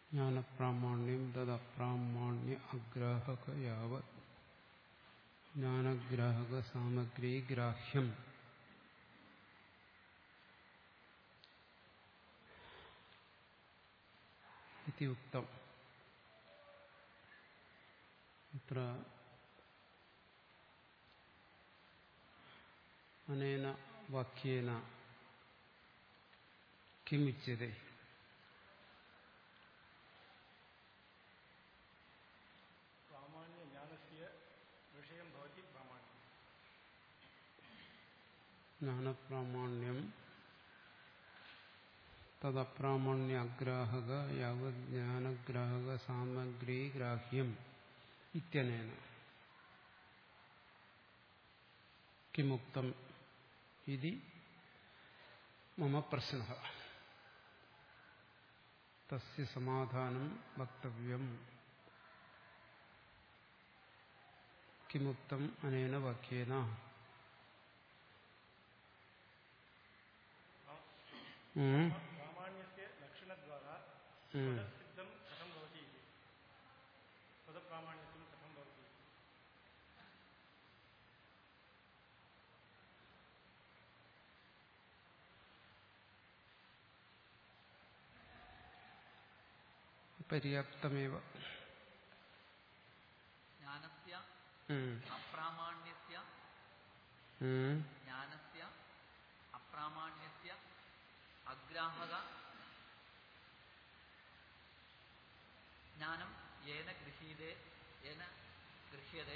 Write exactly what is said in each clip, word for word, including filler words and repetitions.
ജ്ഞാനപ്രാമാണ്യം തദപ്രാമാണ്യ അഗ്രാഹക യാവത് ജ്ഞാനഗ്രാഹക സാമഗ്രി ഗ്രാഹ്യം ഇതി ഉക്തം. അത്ര അനേന വാക്യേന കിമുച്യതേ? ജ്ഞാനപ്രാമാണ്യം തദപ്രാമാണ്യ അഗ്രാഹക യാവത് ജ്ഞാനഗ്രാഹക സാമഗ്രി ഗ്രാഹ്യം ഇത്യനേന കിമുക്തം ഇതി മമ പ്രശ്നഃ. തസ്യ സമാധാനം വക്തവ്യം. കിമുക്തം അനേന വാക്യേന? പ്രാമാണ്യസ്യ ലക്ഷണദ്വാരാ സ്വതഃസിദ്ധം കഥം ഭവതി? സ്വതഃപ്രാമാണ്യത്വം കഥം ഭവതി? പര്യാപ്തമേവ. ജ്ഞാനസ്യ അപ്രാമാണ്യസ്യ ജ്ഞാനസ്യ അപ്രാമാണ്യസ്യ അഗ്രാഹക ജ്ഞാനം യേന ഗൃഹീതേ യേന ഗൃഹ്യതേ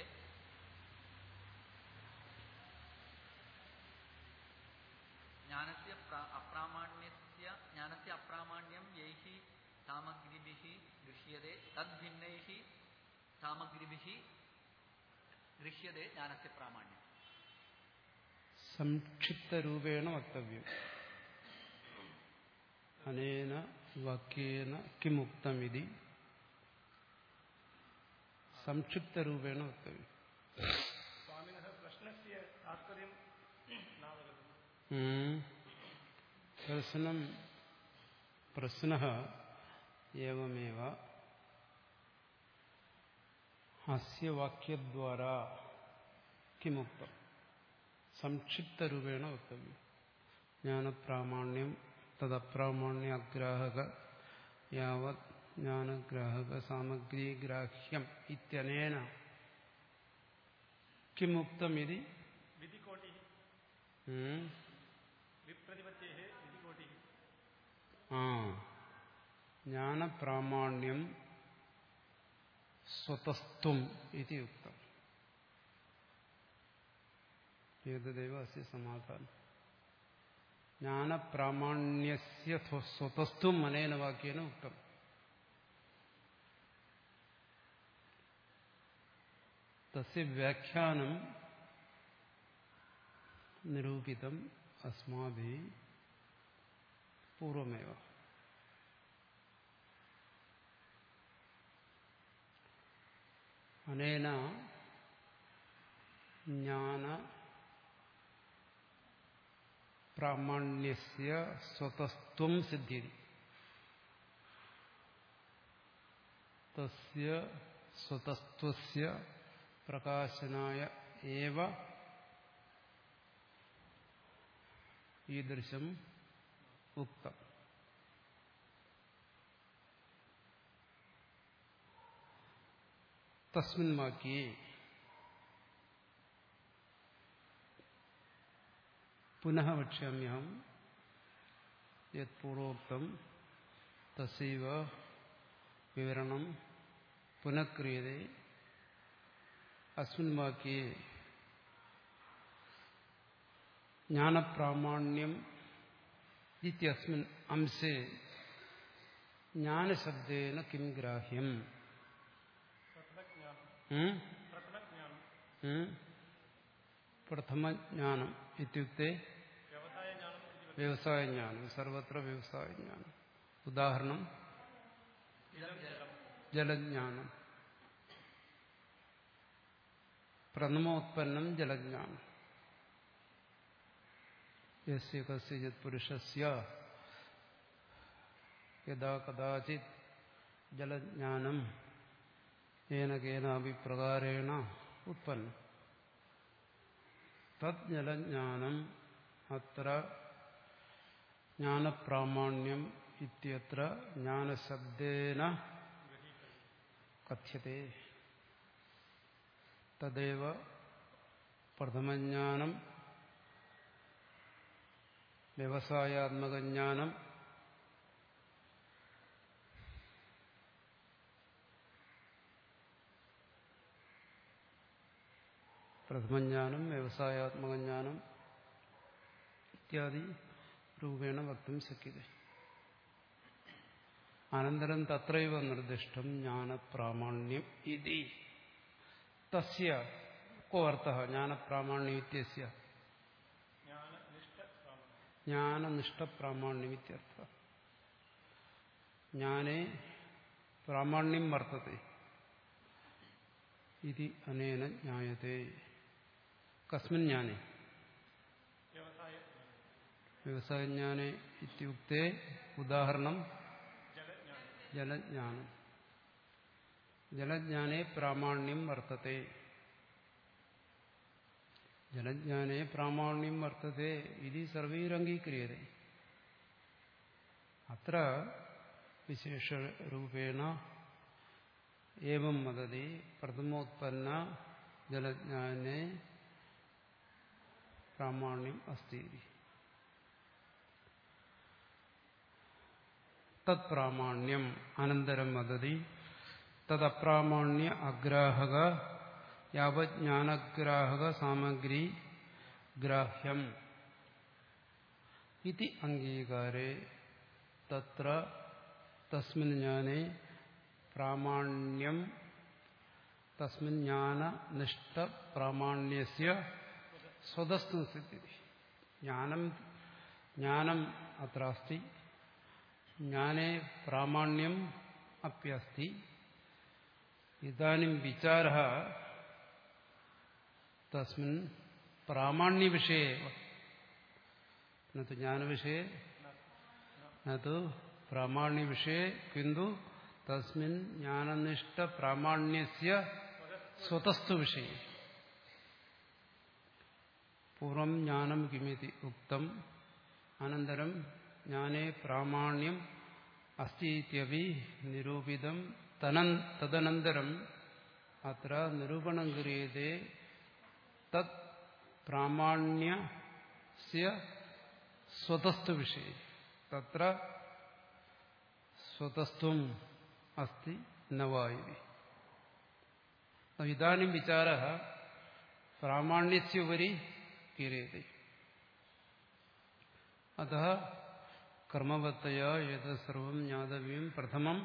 ജ്ഞാനസ്യ അപ്രാമാണ്യസ്യ ജ്ഞാനസ്യ അപ്രാമാണ്യം യൈഹി സാമഗ്രിഭിഃ ഗൃഹ്യതേ തദ്ഭിന്നൈഃ സാമഗ്രിഭിഃ ഗൃഹ്യതേ ജ്ഞാനസ്യ പ്രാമാണ്യം. സംക്ഷിപ്തരൂപേണ വക്തവ്യം. അനേന വാക്യേന കിമുക്തമിതി സംക്ഷിപ്തരൂപേണ വക്തവ്യം. സ്വാമിനഃ പ്രശ്നസ്യ താത്പര്യം നാവഗതം. പ്രശ്നം പ്രശ്നഃ ഏവമേവ അസ്യ വാക്യദ്വാരാ കിമുക്തം സംക്ഷിപ്തരൂപേണ വക്തവ്യം. ജ്ഞാനപ്രാമാണ്യം തദപ്രാമാണ്യ അഗ്രാഹക യാവത് ജ്ഞാനഗ്രാഹക സാമഗ്രി ഗ്രാഹ്യം ഇത്യനേന കിമുക്തമിതി വിധികോട്ടിഃ വിപ്രതിപത്തേഃ വിധികോട്ടിഃ. ആ ജ്ഞാനപ്രാമാണ്യം സ്വതസ്ത്വം ഇതി ഉക്തം. ഏതദേവ അസ്യ സമാധാനം. ജ്ഞാനപ്രാമാണ്യസ്യ സ്വതസ്ത്വം അനേന വാക്യേന ഉക്തം. തസ്യ വ്യാഖ്യാനം നിരൂപിതം അസ്മാഭിः പൂർവമേവ. അനേന ജ്ഞാന പ്രാമാണ്യസ്യ സ്വതസ്ത്വം സിദ്ധ്യതി. തസ്യ സ്വതസ്ത്വസ്യ പ്രകാശനായ ഏവ ഈദൃശം ഉക്തം. തസ്മിൻ വാക്യേ പുനഃ വക്ഷ്യാമ്യഹം യത് പൂർവോക്തം തസ്യൈവ വിവരണം പുനഃ ക്രിയതേ. അസ്മിൻ വാക്യേ ജ്ഞാനപ്രാമാണ്യം ഇത്യസ്മിൻ അംശേ ജ്ഞാനശബ്ദേന കിം ഗ്രാഹ്യം? പ്രഥമജ്ഞാനം ഇത്യുക്തേ വ്യവസായജ്ഞാനം. സർവത്ര വ്യവസായജ്ഞാനം. ഉദാഹരണം ജലജ്ഞാനം. പ്രഥമോത്പന്നം ജലജ്ഞാനം. യസ്യ കസ്യചിത് പുരുഷസ്യ യഥാ കദാചിത് ജലജ്ഞാനം ഏന കേനാപി പ്രകാരേണ ഉത്പന്നം. തദ് ജലജ്ഞാനം അത്ര ജ്ഞാനപ്രാമാണ്യം ഇത്യത്ര ജ്ഞാനശബ്ദേന കഥ്യത്തെ. തദേവ പ്രഥമജ്ഞാനം വ്യവസായാത്മകജ്ഞാനം പ്രഥമജ്ഞാനം വ്യവസായാത്മകജ്ഞാനം ഇത്യാദി രൂപേണ വക്തും ശക്യത്തെ. അനന്തരം തത്രൈവ നിർദ്ദിഷ്ടം ജ്ഞാനപ്രാമാണ്യം ഇതി. തസ്യ കോ അർത്ഥഃ ജ്ഞാനപ്രാമാണ്യം ഇത്യസ്യ? ജ്ഞാനനിഷ്ഠപ്രാമാണ്യം ഇത്യർത്ഥഃ. ജ്ഞാനേ പ്രാമാണ്യം വർത്തത്തെ ഇതി അനേന ജ്ഞായത്തെ. കസ്മിൻ ജ്ഞാനേ? വ്യവസായജ്ഞാനേ ഇത്യുക്തേ ഉദാഹരണം ജലജ്ഞാനം. ജലജ്ഞാനേ പ്രാമാണ്യം വർത്തത്തെ. ജലജ്ഞാനേ പ്രാമാണ്യം വർത്തത്തെ ഇതി സർവൈരംഗീക്രിയത്തെ. അത്ര വിശേഷരൂപേണ ഏവം വദതി പ്രഥമോത്പന്ന ജലജ്ഞാനേ പ്രാമാണ്യം അസ്തി. തത് പ്രാമാണ്യം അനന്തരം വദതി തദപ്രാമാണ്യ അഗ്രാഹക യാവജ്ഞാനഗ്രാഹക സാമഗ്രി ഗ്രാഹ്യം ഇതി അംഗീകാരേ തത്ര തസ്മിൻ ജ്ഞാനേ പ്രാമാണ്യം തസ്മിൻ ജ്ഞാനനിഷ്ഠ പ്രാമാണ്യസ്യ സ്വതസ്തു സിദ്ധ്യതി. ജ്ഞാനം ജ്ഞാനം അത്ര അസ്തി, ജ്ഞാനേ പ്രാമാണ്യം അപ്യസ്തി. ഇദാനിം വിചാരഃ തസ്മിൻ പ്രാമാണ്യവിഷയേ ന തു ജ്ഞാനവിഷയേ ന തു പ്രാമാണ്യവിഷയേ കിന്തു തസ്മിൻ ജ്ഞാനനിഷ്ഠ പ്രാമാണ്യസ്യ സ്വതസ്തു വിഷയേ. പൂർവം ജ്ഞാനം കിമിതി ഉക്തം അനന്തരം ജ്ഞാനേ പ്രാമാണ്യം അസ്തി ഇത്യപി നിരൂപിതം. തദനന്തരം അത്ര നിരൂപണം ക്രിയതേ തത് പ്രാമാണ്യസ്യ സ്വതസ്തു വിഷയേ. തത്ര സ്വതസ്ത്വം അസ്തി നവായി. ഇദാനിം വിചാരഃ പ്രാമാണ്യസ്യ ഉപരി ക്രിയതേ. അതഃ കർമ്മവത്തയാ യത് സർവം ജ്ഞാതവ്യം പ്രഥമം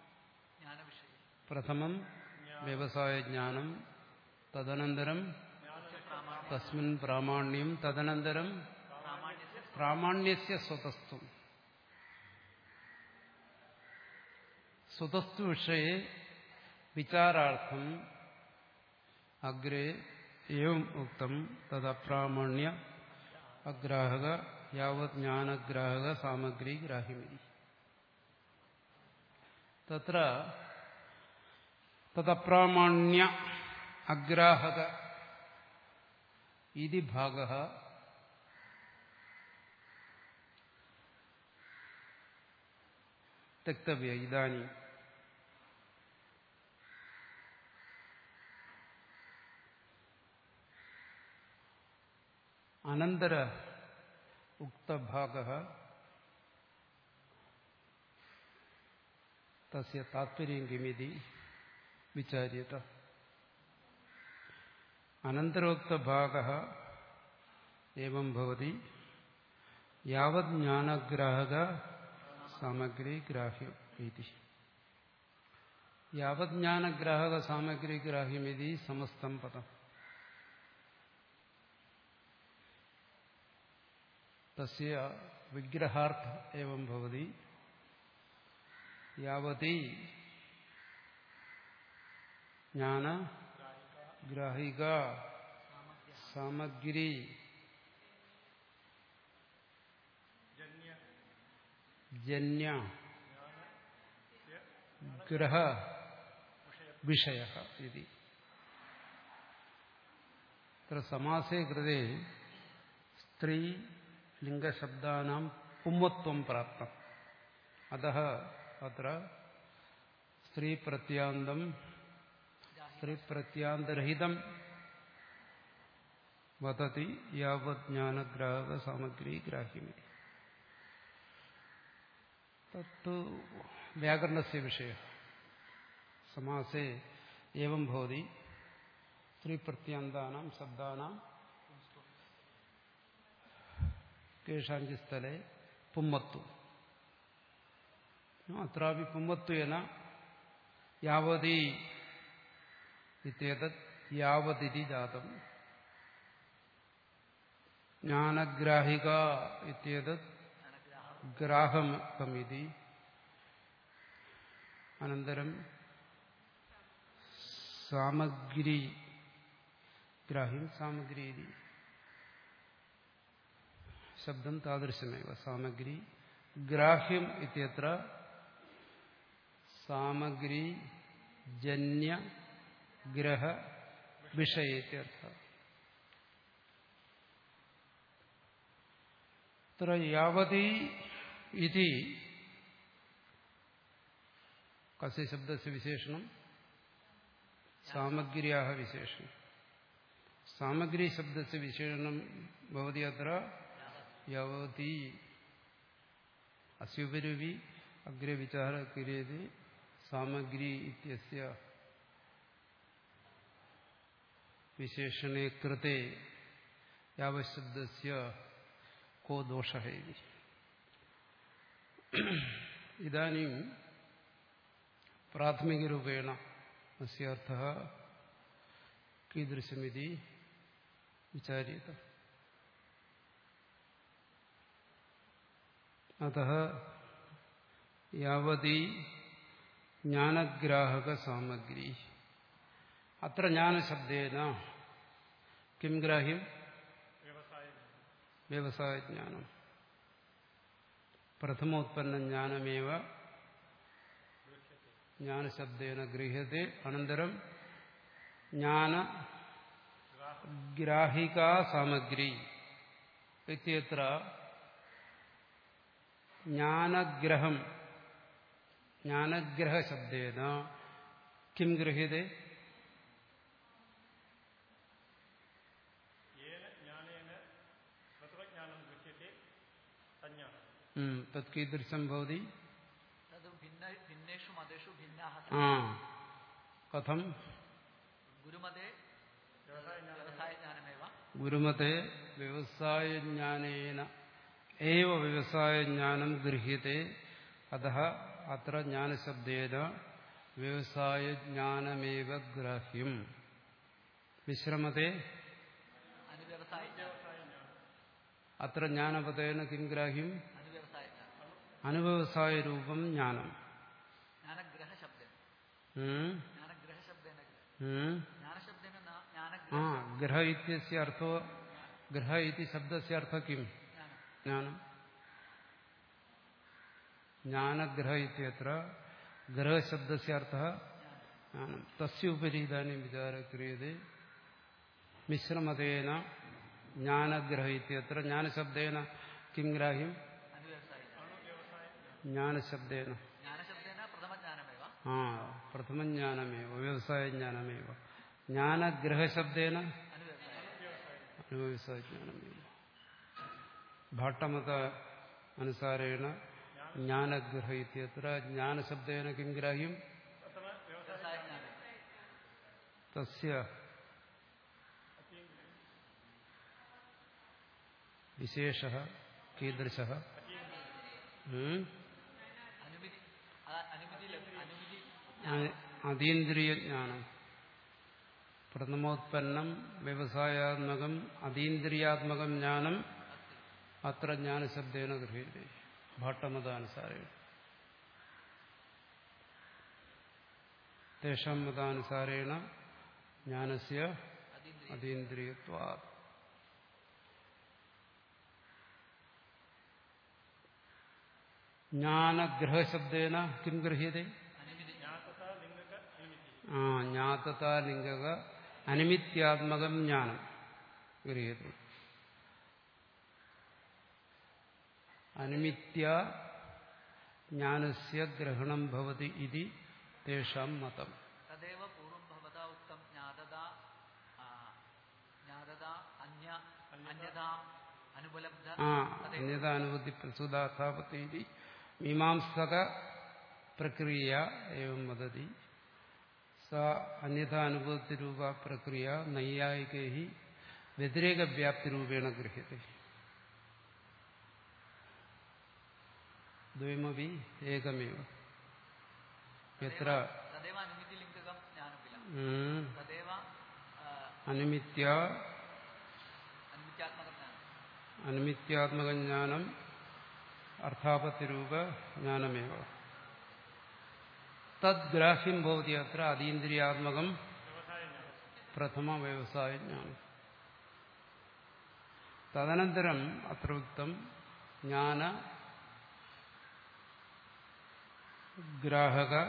പ്രഥമം വ്യവസായജ്ഞാനം തദനന്തരം തസ്മിൻ പ്രാമാണ്യം തദനന്തരം പ്രാമാണ്യസ്യ സ്വതസ്ത്വം. സ്വതസ്തു വിഷയേ വിചാരാർത്ഥം അഗ്രേ ഏവം ഉക്തം തദപ്രാമാണ്യ അഗ്രാഹക യാവത് ജ്ഞാനഗ്രാഹക സാമഗ്രി ഗ്രാഹ്യമിതി. തത്ര തദപ്രാമാണ്യ അഗ്രാഹക ഇതി ഭാഗഃ त्यक्तव्य. इदानीं अनंतर उक्त भागः तस्य तात्पर्यं किमिति विचार्यत. अनन्तरोक्त भागः एवं भवति यावत् ज्ञानग्राहक सामग्री ग्राह्यम् इति. यावत् ज्ञानग्राहक सामग्री ग्राह्यमिति समस्तं पदम्. तस्य विग्रहार्थ एवं भवति यावती ज्ञान ग्राहिका सामग्री जन्य തുരഹ വിഷയഃ ഇതി. അത്ര സമാസേ കൃതേ സ്ത്രീ ലിംഗശബ്ദാനാം പുംവത്വം പ്രാപ്തം. അതഃ അത്ര സ്ത്രീ പ്രത്യാന്തം സ്ത്രീ പ്രത്യാന്തരഹിതം വദതി യാവത് ജ്ഞാനഗ്രാഹക സാമഗ്രി ഗ്രാഹ്യമിതി. തത്തു വ്യാകരണസ്യ വിഷയഃ. സമാസേ ഏവം ഭവതി സ്ത്രീ പ്രത്യാന്താനാം ശബ്ദാനാം കേഷാഞ്ചിത് സ്ഥലേ പുംവത്വം. അത്രാപി പുംവത്വേന യാവതി ഇത്യേതത് യാവതിരി ജാതം. ജ്ഞാനഗ്രാഹിക ഇത്യേതത് ഗ്രാഹകമിതി. അനന്തരം സാമഗ്രി ഗ്രാഹ്യം സാമഗ്രി ഇതി. ശബ്ദം താദൃശമേവ. സാമഗ്രി ഗ്രാഹ്യം ഇത്യത്ര സാമഗ്രി ജന്യ ഗ്രഹ വിഷയേത്യർത്ഥ. അത്ര യാവതി ഇതി കസ്യ ശബ്ദസ്യ വിശേഷണം? സാമഗ്ര്യാഹ വിശേഷണം. സാമഗ്രി ശബ്ദസ്യ വിശേഷണം ഭവതി അത്ര യാവതി. അസ്യുപരി അഗ്രേ വിചാര ക്രിയതേ സാമഗ്രി ഇത്യസ്യ വിശേഷണേ കൃതേ യാവശബ്ദസ്യ കോ ദോഷഃ ഇതി. ഇദാനീം പ്രാഥമികരൂപേണ അസ്യ അർത്ഥഃ കീദൃശമിതി വിചാര്യത. അതഃ യാവതി ജ്ഞാനഗ്രാഹക സാമഗ്രി. അത്ര ജ്ഞാനശബ്ദേന കിം ഗ്രാഹ്യം? വ്യവസായജ്ഞാനം. പ്രഥമോത്പന്ന ജ്ഞാനമേവ ജ്ഞാനശബ്ദേന ഗൃഹ്യത്തെ. അനന്തരം ജ്ഞാന ഗ്രാഹികാ സാമഗ്രി ഇത്യത്ര ജ്ഞാനഗ്രഹം ജ്ഞാനഗ്രഹശബ്ദേന കിം ഗൃഹ്യത്തെ? തത് കീദൃശം ഭവതി? ഭിന്നേഷു മതേഷു ഭിന്നാഃ. കഥം? ഗുരുമതേ വ്യവസായജ്ഞാനമേവ. ഗുരുമതേ വ്യവസായജ്ഞാനേന ഏവ വ്യവസായജ്ഞാനം ഗൃഹ്യത്തെ. അതഃ അത്ര ജ്ഞാനശബ്ദേന വ്യവസായജ്ഞാനമേവ ഗ്രാഹ്യം. വിശ്രമത്തെ അത്ര ജ്ഞാനപതേന കിം ഗ്രാഹ്യം? അനുവ്യവസായരൂപം ജ്ഞാനം. ആ ഗ്രഹ ഇത്യസ്യ അർത്ഥോ ഗ്രഹ ഇതി ശബ്ദസ്യ അർത്ഥ കിം? ജ്ഞാനം. ജ്ഞാനഗ്രഹ ഇത്യത്ര ഗ്രഹശബ്ദസ്യ അർത്ഥഃ ജ്ഞാനം. തസ്യ ഉപരി ഇദാനീം വിചാരः ക്രിയതേ. മിശ്രമതേന ജ്ഞാനഗ്രഹ ഇത്യത്ര ജ്ഞാനശബ്ദേന കിം ഗ്രാഹ്യം? ജ്ഞാനശബ്ദേന ആ പ്രഥമജ്ഞാനമേവ വ്യവസായജ്ഞാനമേവ. ജ്ഞാനഗ്രഹശബ്ദേന അനുവ്യവസായജ്ഞാനമേവ. ഭാട്ടമത അനുസാരേണ ജ്ഞാനഗ്രഹ ഇത്യത്ര ജ്ഞാനശബ്ദേന കിം ഗ്രാഹ്യം? തസ്യ വിശേഷഃ കീദൃശഃ? അതീന്ദ്രിയജ്ഞാനം. പ്രഥമോത്പന്നം വ്യവസായാത്മകം അതീന്ദ്രിയാത്മകം ജ്ഞാനം അത്ര ജ്ഞാനശബ്ദേന ഗൃഹ്യത്തെ ഭാട്ടമതാനുസാരേണ. തേഷാം മതാനുസാരേണ ജ്ഞാനസ്യ അതീന്ദ്രിയത്വാത്. ജ്ഞാനഗ്രഹശബ്ദേന കിം ഗൃഹ്യത്തെ? ആ ജ്ഞാതതാലിംഗക അനിമിത്യാത്മകം ജ്ഞാനം ഗൃഹ്യത്തെ. അനിമിത്യ ജ്ഞാനസ്യ ഗ്രഹണം ഭവതി ഇതി തേഷാം മതം. തദേവ പൂർവം ഭവതാ ഉക്തം ജ്ഞാതതാ ജ്ഞാതതാ അന്യ അന്യതാ അനുപലബ്ധ ആ അന്യതാനുഭൂതി പ്രസൂതാഥാപത്തി മീമാംസക പ്രക്രിയ ഏവം വദതി. സ അന്യതാനുഭൂതിരൂപ പ്രക്രിയ നൈയായികൈ വ്യതിരേകവ്യാപ്തിരൂപേണ ഗൃഹ്യത്തെ. ദ്വയമപി ഏകമേവ. എത്ര തദേവ അനുമിതിലിംഗകം ജ്ഞാനം കില. ഉം. തദേവ അനിമിത്യ അനുമിത്യാത്മകം ജ്ഞാനം. അനിമിത്യാത്മകജ്ഞാനം അർത്ഥാപത്തിരൂപ ജ്ഞാനമേവ. തദ്ഗ്രാഹ്യം ഭവതി അത്ര അതീന്ദ്രിയാത്മകം പ്രഥമ വ്യവസായ ജ്ഞാനം. തദനന്തരം അത്ര ഉക്തം ജ്ഞാന ഗ്രാഹക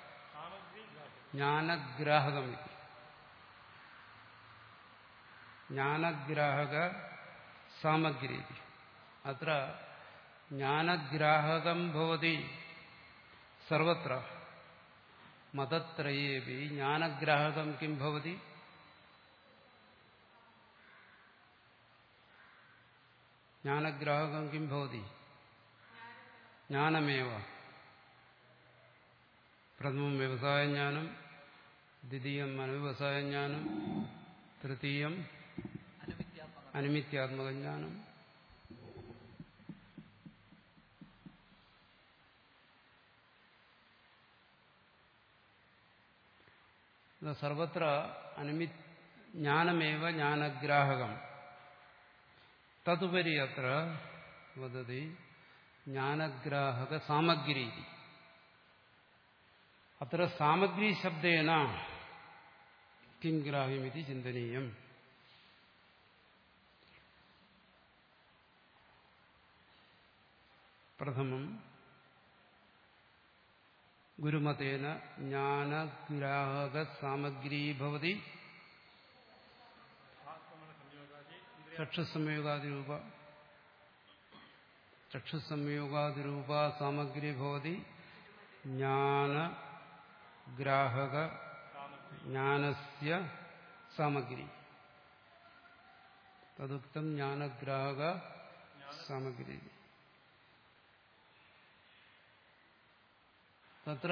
ജ്ഞാനഗ്രാഹകമിതി. ജ്ഞാനഗ്രാഹക സാമഗ്രി. അത്ര ജ്ഞാനഗ്രാഹകം ഭവതി സർവത്ര മതത്രയേപി. ജ്ഞാനഗ്രാഹകം കിം ഭവതി? ജ്ഞാനഗ്രാഹകം കിം ഭവതി? ജ്ഞാനമേവ. പ്രഥമം വ്യവസായജ്ഞാനം, ദ്വിതീയം അനവ്യവസായജ്ഞാനം, തൃതീയം അനിമിത്യാത്മകജ്ഞാനം. സർവത്ര അനിമി ജ്ഞാനമേവ ജ്ഞാനഗ്രാഹകം. തതുപരി അത്ര വദതി ജ്ഞാനഗ്രാഹക സാമഗ്രി. അത്ര സാമഗ്രി ശബ്ദേന കിം ഗ്രാഹ്യമിതി ചിന്തനീയം. പ്രഥമം ഗുരുമതേന ജ്ഞാനഗ്രാഹക സാമഗ്രീ ഭവതി ചക്ഷുസംയോഗാദിരൂപ. ചക്ഷുസംയോഗാദിരൂപ സാമഗ്രി ഭവതി ജ്ഞാനഗ്രാഹക ജ്ഞാനസ്യ സാമഗ്രി. തദുക്തം ജ്ഞാനഗ്രാഹക സാമഗ്രി. തത്ര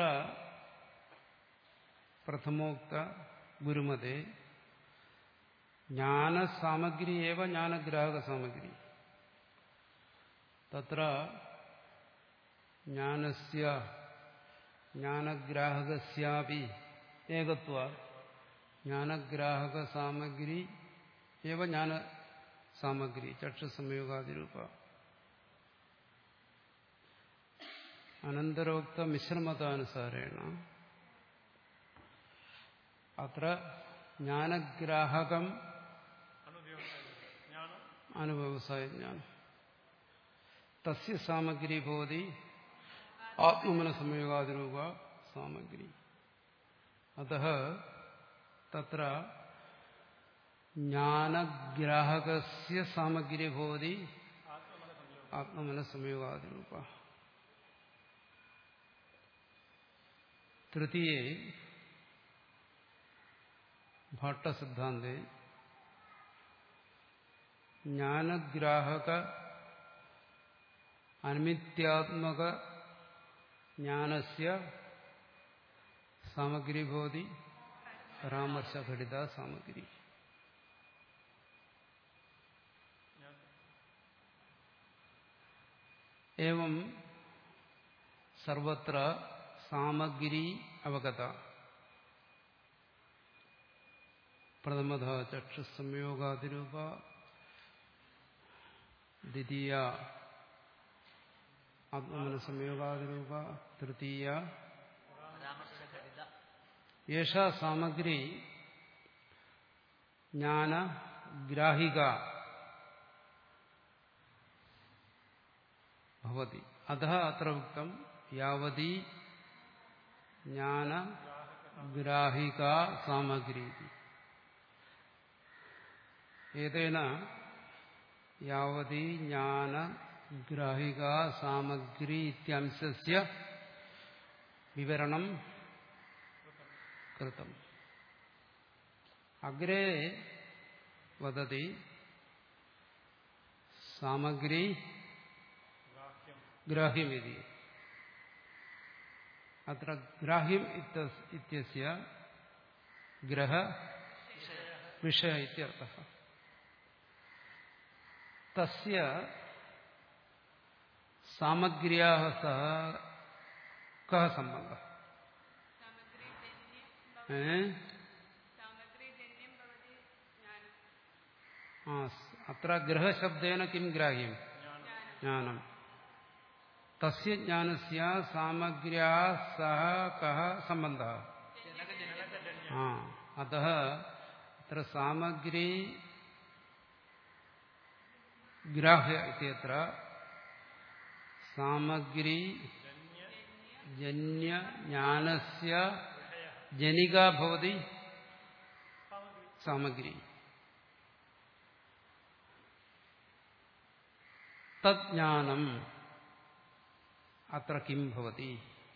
പ്രഥമോക്ത ഗുരുമതേ ജ്ഞാനസാമഗ്രി ഏവ ജ്ഞാനഗ്രാഹക സാമഗ്രി. തത്ര ജ്ഞാനസ്യ ജ്ഞാനഗ്രാഹകസ്യാപി ഏകത്വാത് ജ്ഞാനഗ്രാഹക സാമഗ്രി ഏവ ജ്ഞാനസാമഗ്രി ചക്ഷുസംയോഗാദിരൂപ. അനന്തരോക്ത മിശ്രമതാനുസാരേണ അത്ര ജ്ഞാനഗ്രാഹകം അനുവ്യവസായജ്ഞാനം തസ്യ സാമഗ്രി ഭവതി ആത്മനസംയോഗാദിരൂപ സാമഗ്രി. അതഃ തത്ര ജ്ഞാനഗ്രാഹകസ്യ സാമഗ്രി ഭവതി ആത്മനസംയോഗാദിരൂപ. തൃതീയേ ഭാട്ടസിദ്ധാന്തേ ജ്ഞാനഗ്രാഹക അനിമിത്യാത്മക ജ്ഞാനസ്യ സാമഗ്രി ഭവതി പരാമർശഘടിത സാമഗ്രി. ഏവം സർവത്ര സാമഗ്രി അവഗത. പ്രഥമത ചക്ഷുസംയോഗാദിരൂപ, ദ്വിതീയ ആത്മനസംയോഗാദിരൂപ, തൃതീയ യേഷാ സാമഗ്രി ജ്ഞാനഗ്രാഹിക ഭവതി. അതഃ അത്ര ഉക്തം യാവതി ജ്ഞാന ഗ്രാഹികാ സാമഗ്രി. ഏതേന യാവതി ജ്ഞാന ഗ്രാഹികാ സാമഗ്രി ഇത്യംശസ്യ വിവരണം കൃതം. അഗ്രേ വദതി സാമഗ്രി ഗ്രാഹ്യമിതി. അത്ര ഗ്രാഹ്യം ഇത്യസ്യ ഗ്രഹ വിഷയ ഇത്യർത്ഥഃ. തസ്യ സാമഗ്ര്യാഃ സഹ കഃ സംബന്ധഃ? അത്ര ഗ്രഹശബ്ദേന കിം ഗ്രാഹ്യം? ജ്ഞാനം. തസ്യ ജ്ഞാനസ്യ സാമഗ്ര്യാഃ സഹ കഃ സംബന്ധഃ? അതഃ അത്ര സാമഗ്രി ഗ്രാഹ്യ ഇത്യത്ര സാമഗ്രി ജന്യ ജ്ഞാനസ്യ ജനികാ ഭവതി സാമഗ്രി. തജ്ഞാനം അത്ര കിം ഭവതി?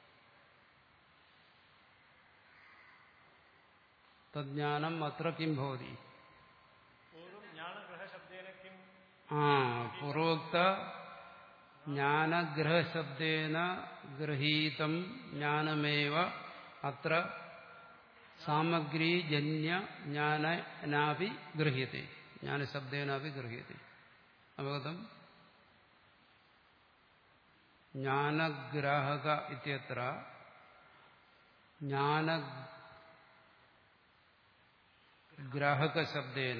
തജ്ഞാനം അത്ര കിം ഭവതി? ആ പൂർവോക്ത ജ്ഞാനഗ്രഹശബ്ദേന ഗൃഹീതം ജ്ഞാനമേവ അത്ര സാമഗ്രി ജന്യ ജ്ഞാനനാപി ഗൃഹ്യത്തെ. ജ്ഞാനശബ്ദേനാപി ഗൃഹ്യത്തെ. അവഗതം? ജ്ഞാനഗ്രാഹക ഇത്യത്ര ജ്ഞാനഗ്രാഹകശബ്ദേന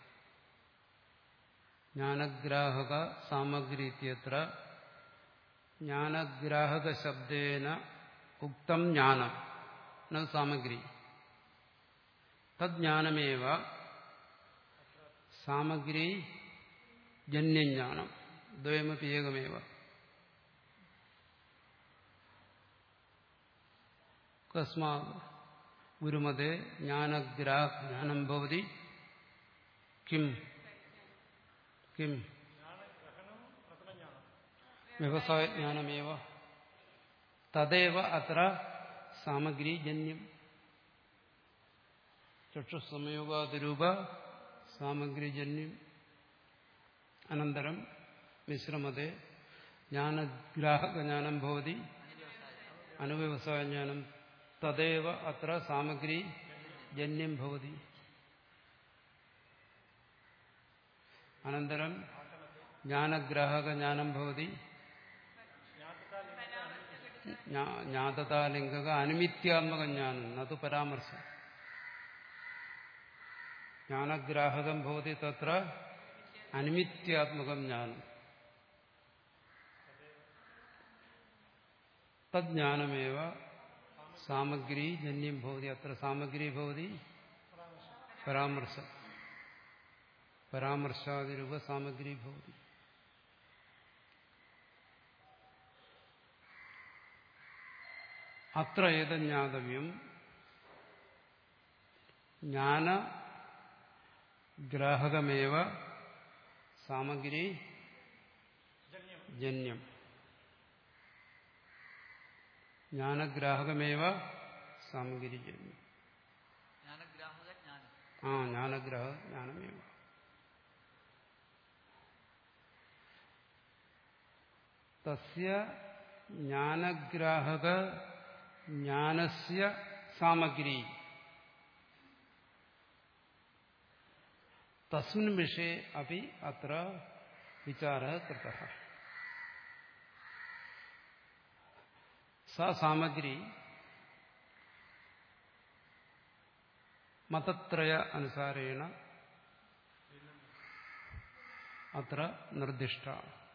ജ്ഞാനഗ്രാഹക സാമഗ്രി ഇത്യത്ര ജ്ഞാനഗ്രാഹകശബ്ദേന ഉക്തം ജ്ഞാനം ന സാമഗ്രി. തജ്ഞാനമേവ സാമഗ്രി ജന്യജ്ഞാനം. ദ്വയമപി ഏകമേവ. കസ്മാത് ഗുരുമതേ ജ്ഞാനഗ്രാഹ ജ്ഞാനം ഭവതി കിം കിം വ്യവസായജ്ഞാനമേവ. തദേവ അത്ര സാമഗ്രിജന്യം. ചക്ഷുസംയോഗാതിരൂപ സാമഗ്രിജന്യം. അനന്തരം മിശ്രമതേ ജ്ഞാനഗ്രാഹകജ്ഞാനം ഭവതി അനുവ്യവസായജ്ഞാനം. തദേവ അത്ര സാമഗ്രി ജന്യം ഭവതി. അനന്തരം ജ്ഞാനഗ്രാഹകജ്ഞാനം ഭവതി ജ്ഞാതതാലിംഗക അനുമിത്യാത്മകജ്ഞാനം നതു പരാമർശം. ജ്ഞാനഗ്രാഹകം ഭവതി തത്ര അനുമിത്യാത്മകം ജ്ഞാനം. തജ്ഞാനമേവ സാമഗ്രി ജന്യം ഭവതി. അത്ര സാമഗ്രി ഭവതി പരാമർശം. പരാമർശാദിരൂപ സാമഗ്രി ഭവതി. അത്ര ഏതജ്ഞാതവ്യം ജ്ഞാനഗ്രാഹകമേവ സാമഗ്രി ജന്യം. ജ്ഞാനഗ്രാഹകമേവ സാമഗ്രി ജന്യം. ആ ജ്ഞാനഗ്രാഹ ജ്ഞാനമേവ. തസ്യ ജ്ഞാനഗ്രാഹക ജ്ഞാനസ്യ സാമഗ്രി തസ്മിൻ വിഷയെ അപി അത്ര വിചാരഃ കൃതഃ. സാ സാമഗ്രി മതത്രയ അനുസാരേണ അത്ര നിർദ്ദിഷ്ട.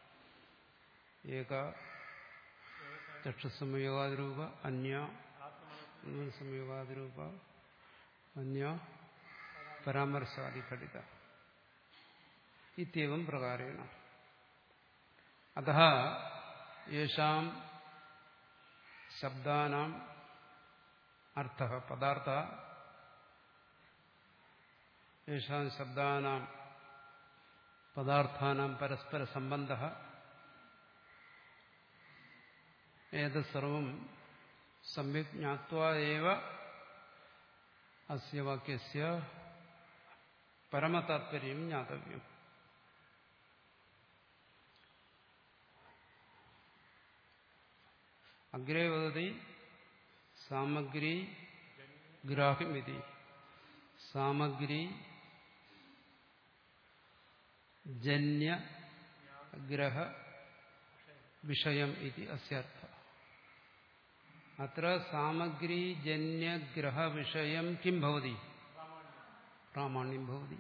ഏക ചക്ഷുസംയോഗാതിരൂപ, അന്യ സംയോഗാതിരൂപ, അന്യ പരാമർശാദിഘടിത ഇത്യവം പ്രകാരേണ. അതഃ യേഷാം ശബ്ദാനാം അർത്ഥഃ പദാർത്ഥഃ യേഷാം ശബ്ദാനാം പദാർത്ഥാനാം പരസ്പര സംബന്ധഃ ഏതത് സർവം സമ്യക് ജ്ഞാത്വാ ഏവ അസ്യ വാക്യസ്യ പരമതാത്പര്യം ജ്ഞാതവ്യം. അഗ്രേ വദതി സാമഗ്രി ഗ്രാഹ്യമിതി. സാമഗ്രി ജന്യ ഗ്രഹ വിഷയം ഇതി അസ്യർത്ഥ. അത്ര സാമഗ്രി ജന്യ ഗ്രഹ വിഷയം കിം ഭവതി? പ്രാമാണ്യം ഭവതി.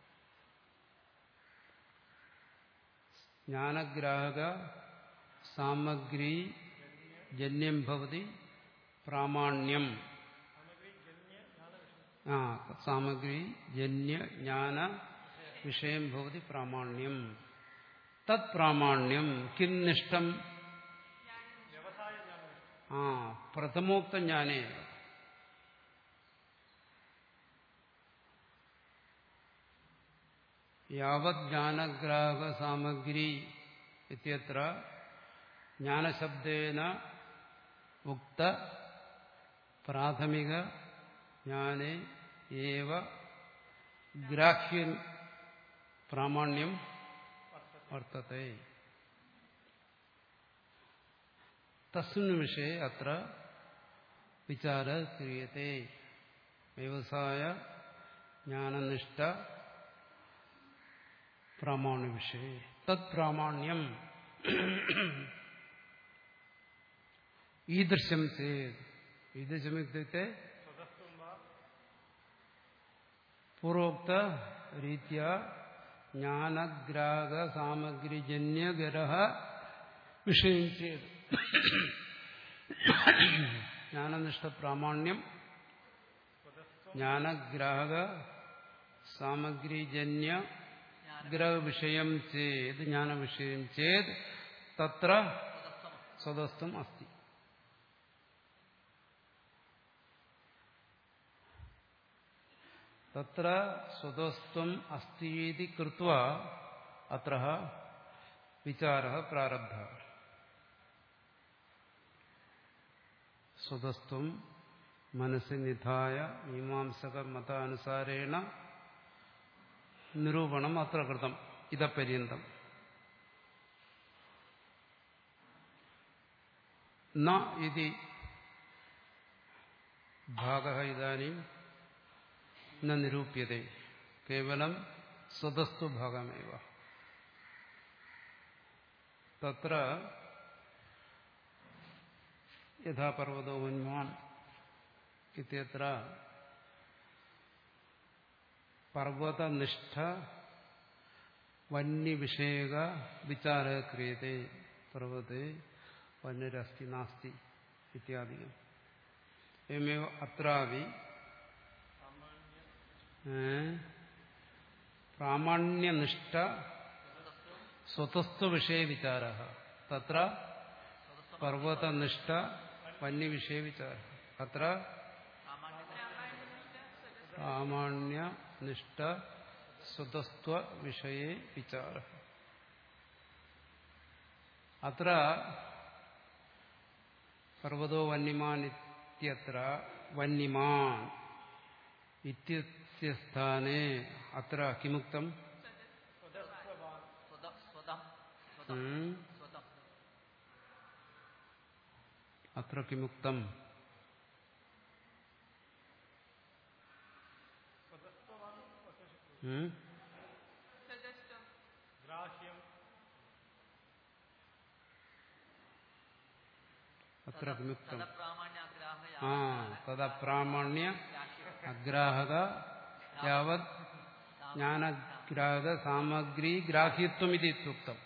ജ്ഞാനഗ്രാഹക സാമഗ്രി ജന്യം ഭവതി പ്രാമാണ്യം. ആ സാമഗ്രി ജന്യ ജ്ഞാന വിഷയം ഭവതി പ്രാമാണ്യം. തത് പ്രാമാണ്യം കിം നിഷ്ഠം? ആ പ്രഥമോക്ത ജ്ഞാനേ യാവത് ജ്ഞാനഗ്രാഹക സാമഗ്രി ഇത്യത്ര ജ്ഞാനശബ്ദേന ഉക്ത പ്രാഥമിക ജ്ഞാനേ ഏവ ഗ്രാഹ്യം പ്രാമാണ്യം വർത്തത്തെ. തസ്മിൻ വിഷയെ അത്ര വിചാര ക്രിയത്തെ. വ്യവസായ ജ്ഞാനനിഷ്ഠ പ്രാമാണ്യ വിഷയെ തത് പ്രാമാണ്യം ഈദൃശം ചേത്. ഈദൃശം ഇത്യുക്തെ പൂർവോക്ത രീതിയാ ജ്ഞാനഗ്രാഹക സാമഗ്രിജന്യഗ്രഹ വിഷയം ചേത്. ജ്ഞാനനിഷ്ഠ പ്രാമാണ്യം ജ്ഞാനഗ്രാഹക സാമഗ്രിജന്യ ഗ്രഹ വിഷയം ചേത് ജ്ഞാന വിഷയം ചേത് തത്ര സ്വതസ്ഥം അസ്തി. തത്ര സ്വതസ്ഥം അസ്തീതി കൃത്വാ അത്ര വിചാരഃ പ്രാരബ്ധഃ. സ്വതസ്ഥം മനസ്സി നിധായ മീമാംസക മതാനുസാരേണ നിരൂപണം അത്ര കൃതം ഇതപര്യന്തം. ന ഇതി ഭാഗഃ ഇദാനീം ന നിരൂപ്യതേ. കേവലം സ്വതസ്തു ഭാഗമേവ. തത്ര യഥാ പർവ്വതോ വന്യമാൻ ഇത്യത്ര പർവ്വതനിഷ്ഠ വന്യവിഷയക വിചാരഃ ക്രിയത്തെ. പർവ്വതേ വന്യരസ്തി നാസ്തി ഇത്യാദികം. എവമേവ അത്രാപി പ്രാമാണ്യനിഷ്ഠ സ്വതസ്ത്വ വിഷയ വിചാരഃ. തത്ര പർവ്വതനിഷ്ഠ വന്യവിഷയവിചാരഃ. അത്ര പ്രാമാണ്യനിഷ്ഠ സ്വതസ്ത്വ വിഷയേ വിചാരഃ. അത്ര പർവ്വതോ വന്യമാൻ ഇത്യത്ര വന്യമാൻ ഇത്യസ്യ സ്ഥാനേ അത്ര കിമുക്തം? അത്ര കിമുക്തം? അത്ര കിമുക്തം? ആ തദപ്രാമാണ്യ അഗ്രാഹക യാവത് ജ്ഞാനഗ്രാഹക സാമഗ്രി ഗ്രാഹ്യത്വം ഇതി ഉക്തം.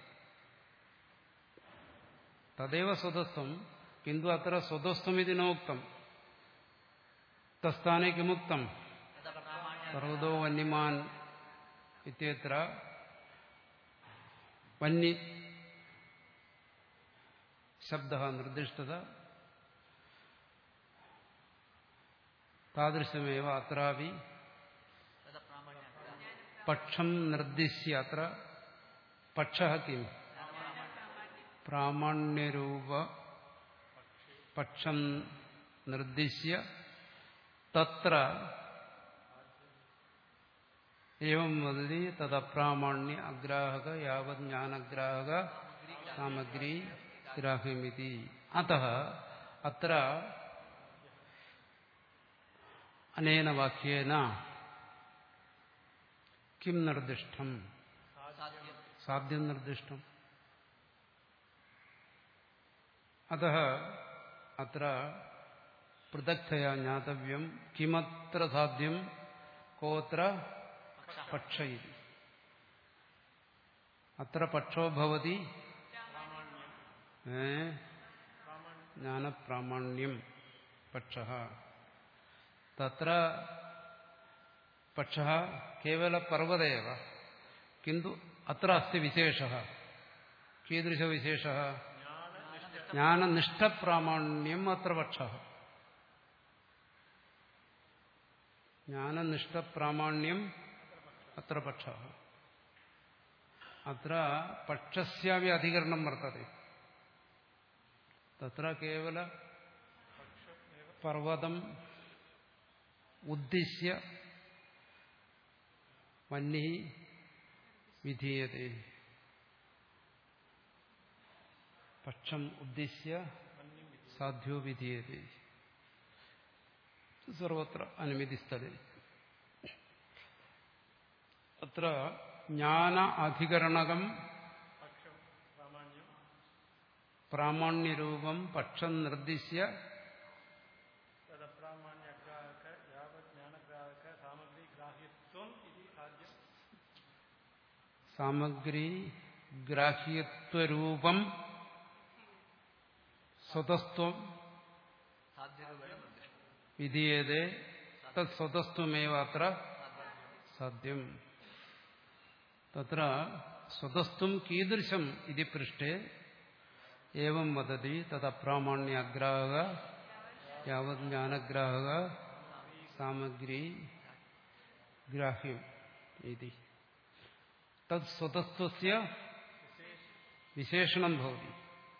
തദേവ സ്വതസ്ത്വം കിന്തു അത്ര സ്വതസ്ത്വം ഇതി നോക്തം. തസ്ഥാനെ കിമുക്തം? പർവ്വതോ വന്യമാൻ ഇത്യത്ര വന്യ ശബ്ദഃ നിർദ്ദിഷ്ടത താദൃശമേവ അത്രാപി പക്ഷം നിർദ്ദിശ്യ അത്ര പക്ഷഃ കിം പ്രാമാണ്യരൂപ പക്ഷം നിർദ്ദിശ്യ തത്ര ഏവം വദതി തദപ്രാമാണ്യ അഗ്രാഹക യാവത് ജ്ഞാനഗ്രാഹക സാമഗ്രി ഗ്രാഹ്യമിതി. അതഃ അത്ര അനേന വാക്യേന കിം നിർദ്ദിഷ്ടം? സാധ്യം നിർദ്ദിഷ്ടം. അതഃ അത്ര പൃഥക്തയാ ജ്ഞാതവ്യം കിമത്ര സാധ്യം കോത്ര പക്ഷ ഇതി. അത്ര പക്ഷോ ഭവതി ജ്ഞാനപ്രാമാണ്യം പക്ഷഃ. തത്ര പക്ഷഃ കേവല പർവത ഏവ, കിന്തു അത്ര അസ്തി വിശേഷഃ. കീദൃശവിശേഷഃ? ജ്ഞാനനിഷ്ഠപ്രാമാണ്യം അത്ര പക്ഷഃ. ജ്ഞാനനിഷ്ഠപ്രാമാണ്യം അത്ര പക്ഷഃ. അത്ര പക്ഷസ്യാപി അധികരണം വർത്തते. തത്ര കേവല പർവതം ഉദ്ദിശ്യ വന്യഃ വിധീയത്തെ. പക്ഷം ഉദ്ദിശ്യ സാധ്യോ വിധീയത്തെ സർവത്ര അനുമതിസ്ഥലേ. അത്ര ജ്ഞാന അധികരണകം പ്രാമാണ്യരൂപം പക്ഷം നിർദ്ദിശ്യ സാമഗ്രി ഗ്രാഹ്യത്വരൂപം സ്വതസ്ത്വം വിധീയതേ. തത് സ്വതസ്ത്വമേവ അത്ര സാധ്യം. തത്ര സ്വതസ്ത്വം കീദൃശം ഇതി പൃഷ്ടേ ഏവം വദതി തദപ്രാമാണ്യ അഗ്രാഹക യാവത് ജ്ഞാനഗ്രാഹക സാമഗ്രി ഗ്രാഹ്യം ഇതി. തത് സ്വതസ്ത്വസ്യ വിശേഷണം ഭവതി.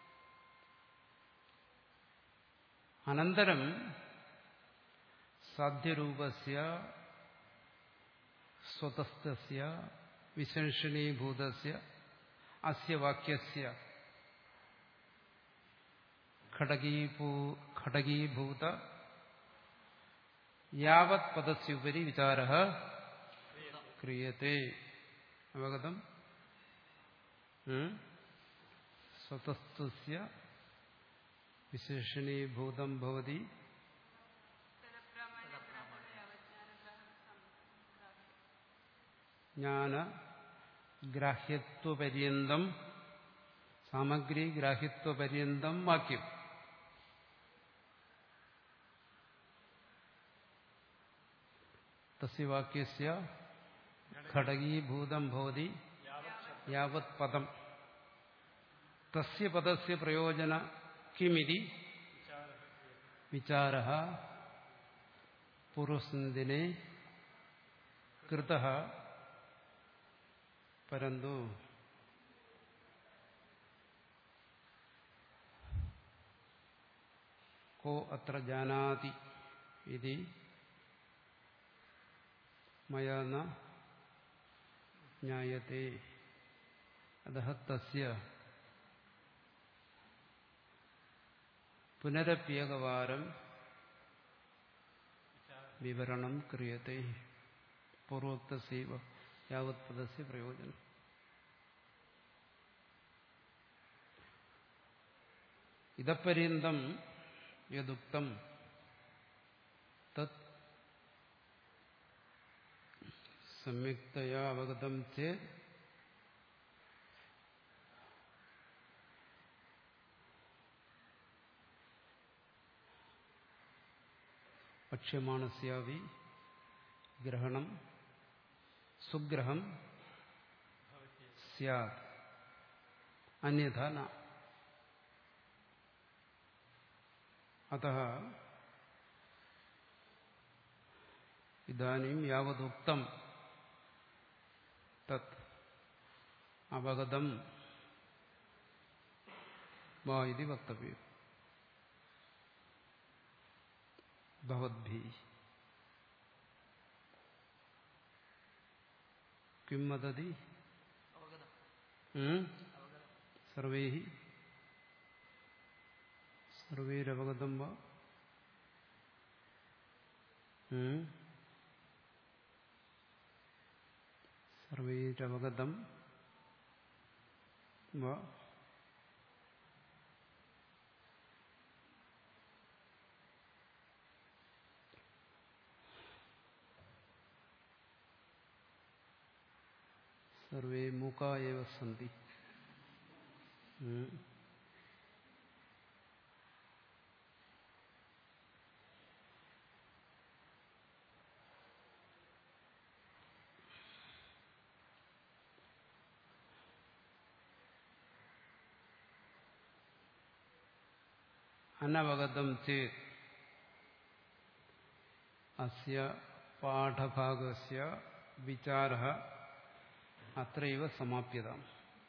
അനന്തരം സാധ്യരൂപസ്യ സ്വതസ്ത്വസ്യ വിശേഷണീഭൂതസ്യ അസ്യ വാക്യസ്യ ഘടകീഭൂത യാവത് പദസ്യോപരി വിചാരഃ ക്രിയത്തെ. അവഗതം? സ്വതസ്ത്വസ്യ വിശേഷണീഭൂതം ഭവതി ജ്ഞാന ഗ്രാഹ്യത്വപര്യന്തം സാമഗ്രി ഗ്രാഹ്യത്വപര്യന്തം വാക്യം. തസ്യ വാക്യസ്യ ഘടകീഭൂതം ഭവതി യാവത് പദം. തസ്യ പദസ്യ പ്രയോജന കിമിതി വിചാരഃ പൂർവസന്ധിനെ കൃതഃ. പരന്തു കോ അത്ര ജാനാതി ഇതി മയാ ന ജ്ഞായത്തെ. അതഃ തസ്യ പുനരപ്യേകവാരം വിവരണം ക്രിയത്തെ. പൂർവോക്തസ്യൈവ യാവത് പദസ്യ പ്രയോജനം. ഇതപര്യന്തം യദുക്തം തത് സമ്യക്തയാ അവഗതം ചേത് പക്ഷ്യമാണസ്യാവി ഗ്രഹണം സുഗ്രഹം സ്യാത് അന്യഥാ ന. അതഃ ഇദാനീം യാവദുക്തം തത് അവഗതം വാ ഇതി വക്തവ്യം ഭവദ്ഭിഃ. കിം വദതി? അവഗതം ഉം? അവഗതം സർവൈഃ സർവൈരവഗതം വാ? ഉം? സർവൈരവഗതം വാ? സർവേ മൂകാ ഏവ സന്തി. ഉം. അനവഗതം ചേത് അസ്യ പാഠഭാഗസ്യ വിചാരഃ അത്രൈവ സമാപ്യതാം.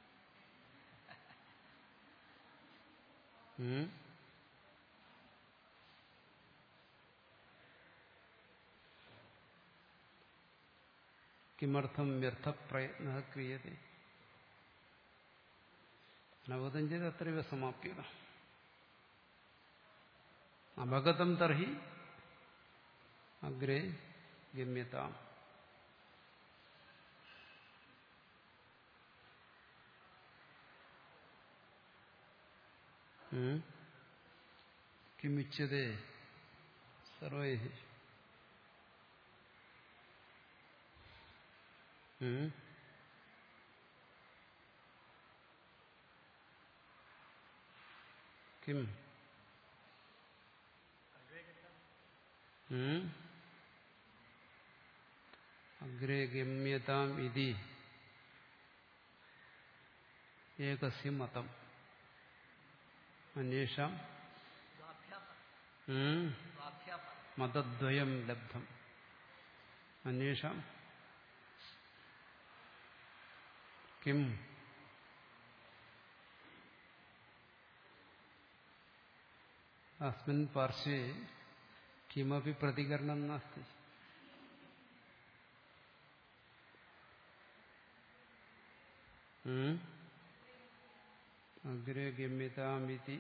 ഉം? കിമർത്ഥം വ്യർത്ഥപ്രയത്നഃ ക്രിയത്തെ? അനവഗതം ചേത് അത്രൈവ സമാപ്യതാം. അവഗതം തർഹി അഗ്രേ ഗമ്യതാം. കിമുച്യതേ സർവൈഃ? കിം? അഗ്രേ ഗമ്യതാം ഇതി ഏകസ്യ മതം. അന്യേഷാം സ്വാഭ്യാസം സ്വാഭ്യാസം മതദ്വയം ലബ്ധം. അന്യേഷാം കിം? അസ്മിൻ പാർശ്വേ കിമപി പ്രതികരണം നാസ്തി. അഗ്രേ ഗമ്യതാമിതി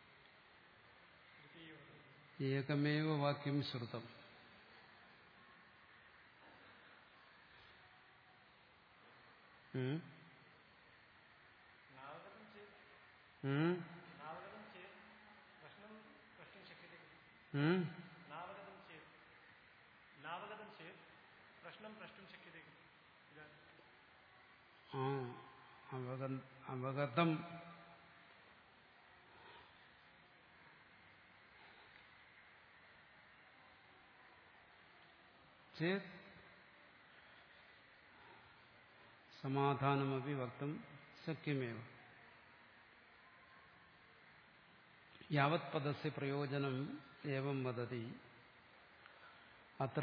ഏകമേവ വാക്യം ശ്രുതം. നാവഗതം ചേത് ഉം? നാവഗതം ചേത് പ്രശ്നം പ്രഷ്ടും ശക്യത്തെ. ഉം? നാവഗതം ചേത് നാവഗതം ചേത് പ്രശ്നം പ്രഷ്ടും ശക്യത്തെ. ആ അവഗ- അവഗതം ചേത് സമാധാനമപി വക്തും ശക്യമേവ. യാവത് പദസ്യ പ്രയോജനം ഏവം വദതി അത്ര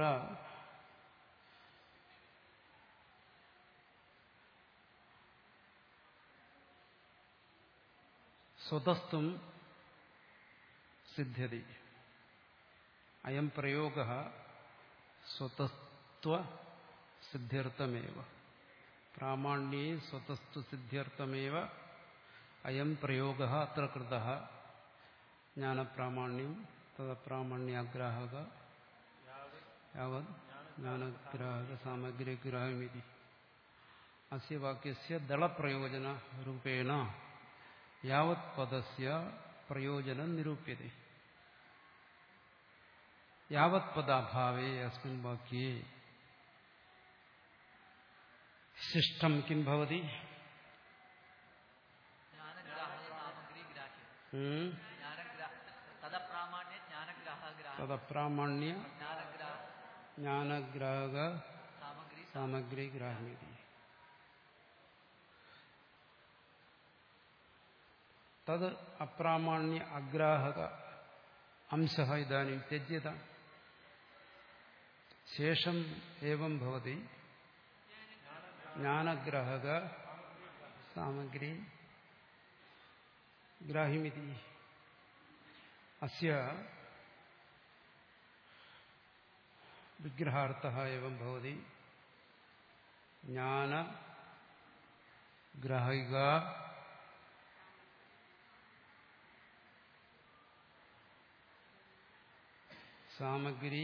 സ്വതസ്ത്വം സിദ്ധ്യതി. അയം പ്രയോഗഃ സ്വതസ്ത്വ സിദ്ധ്യർത്ഥമേവ. പ്രാമാണ്യേ സ്വതസ്ത്വ സിദ്ധ്യർത്ഥമേവ അയം പ്രയോഗഃ അത്ര കൃതഃ. ജ്ഞാനപ്രാമാണ്യം തദപ്രാമാണ്യാഗ്രാഹക യാവത് ജ്ഞാനഗ്രാഹക സാമഗ്രിഗ്രാഹമിതി. അസ്യ വാക്യസ്യ ദളപ്രയോജന രൂപേണ യാവത് പദസ്യ പ്രയോജനം നിരൂപ്യത്തെ. യാവത് പദാഭാവേ അസ്മിൻ വാക്യേ ശിഷ്ടം കിം ഭവതി? ജ്ഞാനഗ്രാഹ്യ സാമഗ്രിഗ്രാഹ്യം ഉം? ജ്ഞാനഗ്രാഹ തദപ്രാമാണ്യ ജ്ഞാനഗ്രാഹഗ്രാഹ തദപ്രാമാണ്യ ജ്ഞാനഗ്രാഹ ജ്ഞാനഗ്രാഹക സാമഗ്രി സാമഗ്രിഗ്രാഹ്യമിതി. തത് അപ്രാമാണ്യ അഗ്രാഹക അംശഃ ഇദാനീം ത്യജ്യത. ശേഷം ഏവം ഭവതി ജ്ഞാനഗ്രാഹക സാമഗ്രി ഗ്രാഹിമിതി അസ്യ വിഗ്രഹാർത്ഥഃ ഏവം ഭവതി ജ്ഞാന ഗ്രാഹിക സാമഗ്രി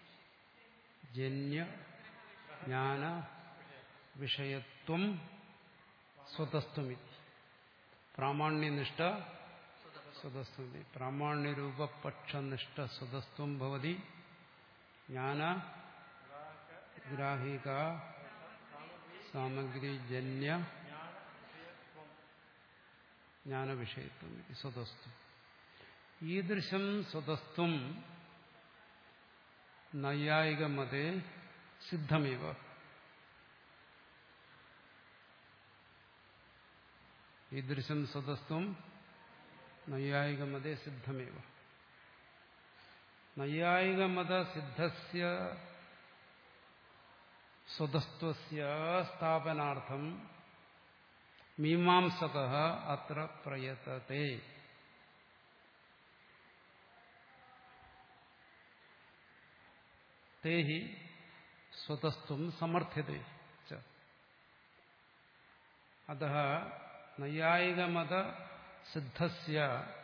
ജന്യ ജ്ഞാന വിഷയത്വം സ്വതസ്ത്വമിതി പ്രാമാണ്യനിഷ്ഠ സ്വതസ്ത്വമിതി പ്രാമാണ്യരൂപപക്ഷനിഷ്ഠ സ്വതസ്ത്വം ഭവതി ജ്ഞാന ഗ്രാഹിക സാമഗ്രി ജന്യ ജ്ഞാനവിഷയത്വം സ്വതസ്ത്വം ഈദൃശം സ്വതസ്ത്വം നൈയായികമതേ സിദ്ധമേവ ഈദൃശം സ്വതസ്ത്വം നൈയായികമതേ സിദ്ധമേവ നൈയായികമത സിദ്ധസ്യ സ്വതസ്ത്വസ്യ സ്ഥാപനാർത്ഥം മീമാംസകഃ അത്ര പ്രയതത്തെ തേഹി സ്വതസ്ത്വം സമർത്ഥ്യത്തെ ച അതഃ നൈയായികമത സിദ്ധസ്യ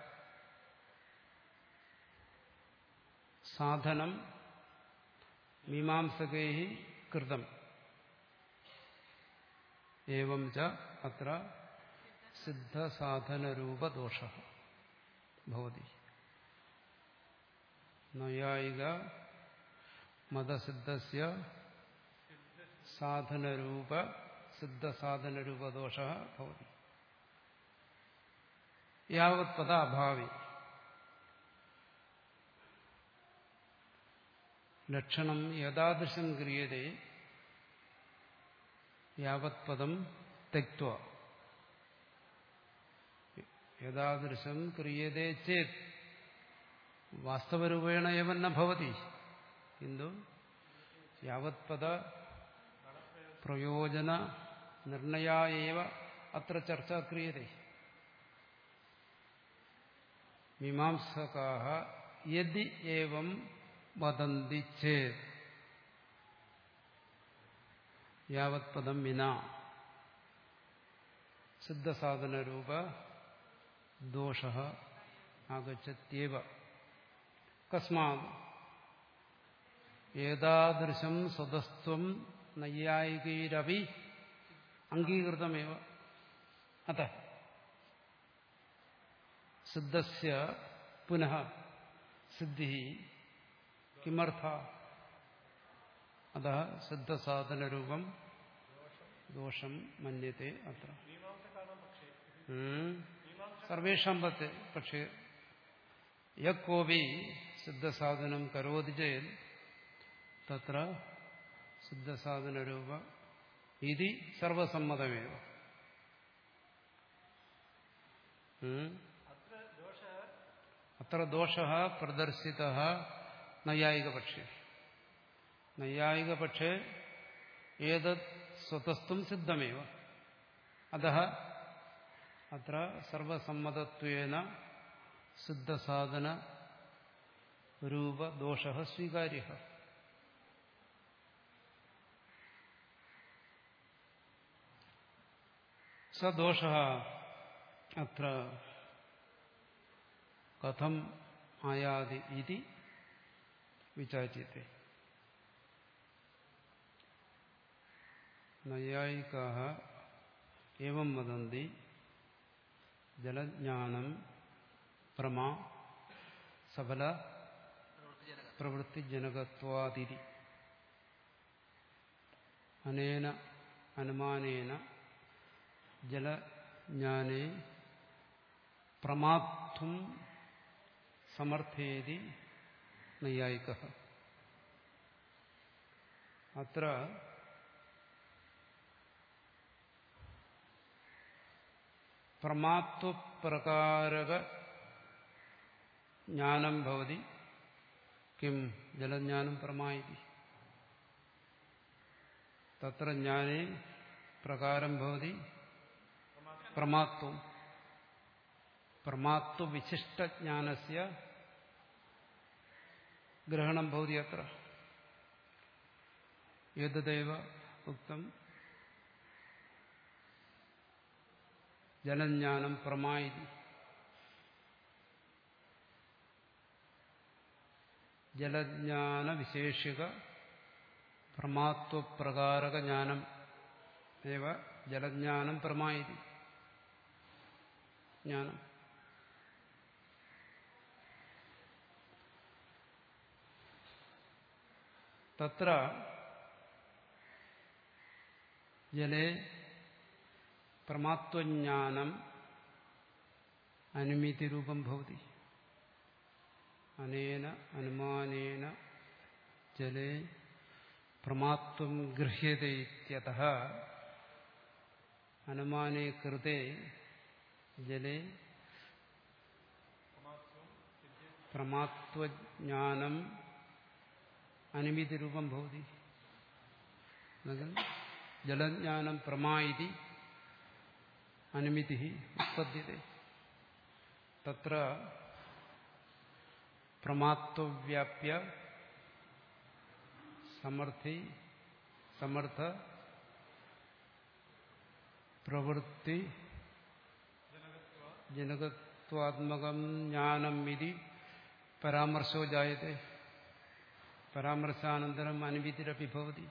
സാധനം മീമാംസകൈഃ കൃതം ഏവം ച അത്ര സിദ്ധസാധനരൂപദോഷഃ ഭവതി നൈയായിക മതസിദ്ധസ്യ സാധനരൂപ സിദ്ധസാധനരൂപദോഷഃ ഭവതി യാവത് പദ അഭാവി ലക്ഷണം യഥാദൃശം ക്രിയതേ യാവത് പദം ത്യക്ത്വാ യഥാദൃശം ക്രിയതേ ചേത് വാസ്തവരൂപേണ എവ ന ഭവതി കിന്തു യാവത് പദ പ്രയോജന നിർണയായേവ അത്ര ചർച്ച ക്രിയതേ മീമാംസകാഃ യദി ഏവം വദന്തി ചേത് യാവത് പദം വിനാ സിദ്ധസാധനരൂപ ദോഷഃ ആഗച്ഛത്യേവ കസ്മാത് ഏതാദൃശം സ്വതസ്ത്വം നൈയായികൈരപി അംഗീകൃതമേവ അതഃ സിദ്ധസ്യ പുനഃ സിദ്ധിഃ കിമർത്ഥ അതഃ സിദ്ധസാധനരൂപം ദോഷം മന്യത്തെ അത്ര സർവേഷാം പക്ഷേ യക്കോപി സിദ്ധസാധനം കരോതി ചേത് തത്ര സിദ്ധസാധനരൂപ ഇതി സർവസമ്മതമേവ അത്ര ദോഷഃ പ്രദർശിതഃ നൈയായികപക്ഷേ നൈയായികപക്ഷേ ഏതത് സ്വതസ്ത്വം സിദ്ധമേവ അതഃ അത്ര സർവസമ്മതത്വേന സിദ്ധസാധന രൂപദോഷഃ സ്വീകാര്യഃ സ ദോഷഃ അത്ര കഥം ആയാതി ഇതി വിചാര്യത്തെ നൈയായികാഃ ഏവം വദന്തി ജലജ്ഞാനം പ്രമാ സഫല പ്രവൃത്തിജനകത്വാദിതി അനേന അനുമാനേന ജലജ്ഞാനേ പ്രമാത്തും സമർത്ഥേതി നൈയായികഃ അത്ര പ്രമാത്വപ്രകാരക ജ്ഞാനം ഭവതി കിം ജലജ്ഞാനം പ്രമായിതി തത്ര ജ്ഞാനേ പ്രകാരം ഭവതി പ്രമാത്വം പ്രമാത്വ വിശിഷ്ടജ്ഞാനസ്യ ഗ്രഹണം ഭവതി അത്ര ഏതദൈവ ഉക്തം ജലജ്ഞാനം പ്രമായിതി ജലജ്ഞാന വിശേഷിക പ്രമാത്വപ്രകാരക ജ്ഞാനം ഏവ ജലജ്ഞാനം പ്രമായിതി ജ്ഞാനം. തത്ര ജലേ പ്രമാത്വജ്ഞാനം അനുമിതിരൂപം ഭവതി. അനേന അനുമാനേന ജലേ പ്രമാത്വം ഗൃഹ്യതേ ഇത്യതഃ അനുമാനേ കൃതേ ജലേ പ്രമാത്വജ്ഞാനം അനുമിതിരൂപം ഭവതി. ജലജ്ഞാനം പ്രമായിതി അനുമിതി ഉത്പദ്യത്തെ. തത്ര പ്രമാത്വവ്യാപ്യ സമർത്ഥി സമർത്ഥ പ്രവൃത്തി ജനകത്വാത്മകം ജ്ഞാനം ഇതി പരാമർശോ ജായത്തെ. പരാമർശാനന്തരം അനുവിതിരപി ഭവതി.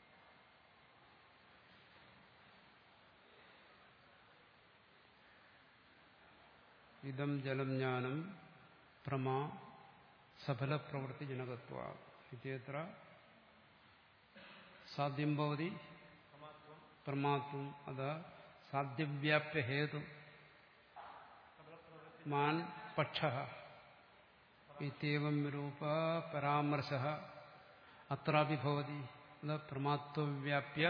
ഇദം ജലം ജ്ഞാനം പ്രമാ സഫല പ്രവൃത്തി ജനകത്വ ഇത്യത്ര സാധ്യം ഭവതി പ്രമാത്വം. അത സാധ്യവ്യാപ്യ ഹേതു മാൻ പക്ഷഃ ഇത്യവം രൂപ പരാമർശഃ അത്രാപി ഭവതി. അത പ്രമാത്വവ്യാപ്യ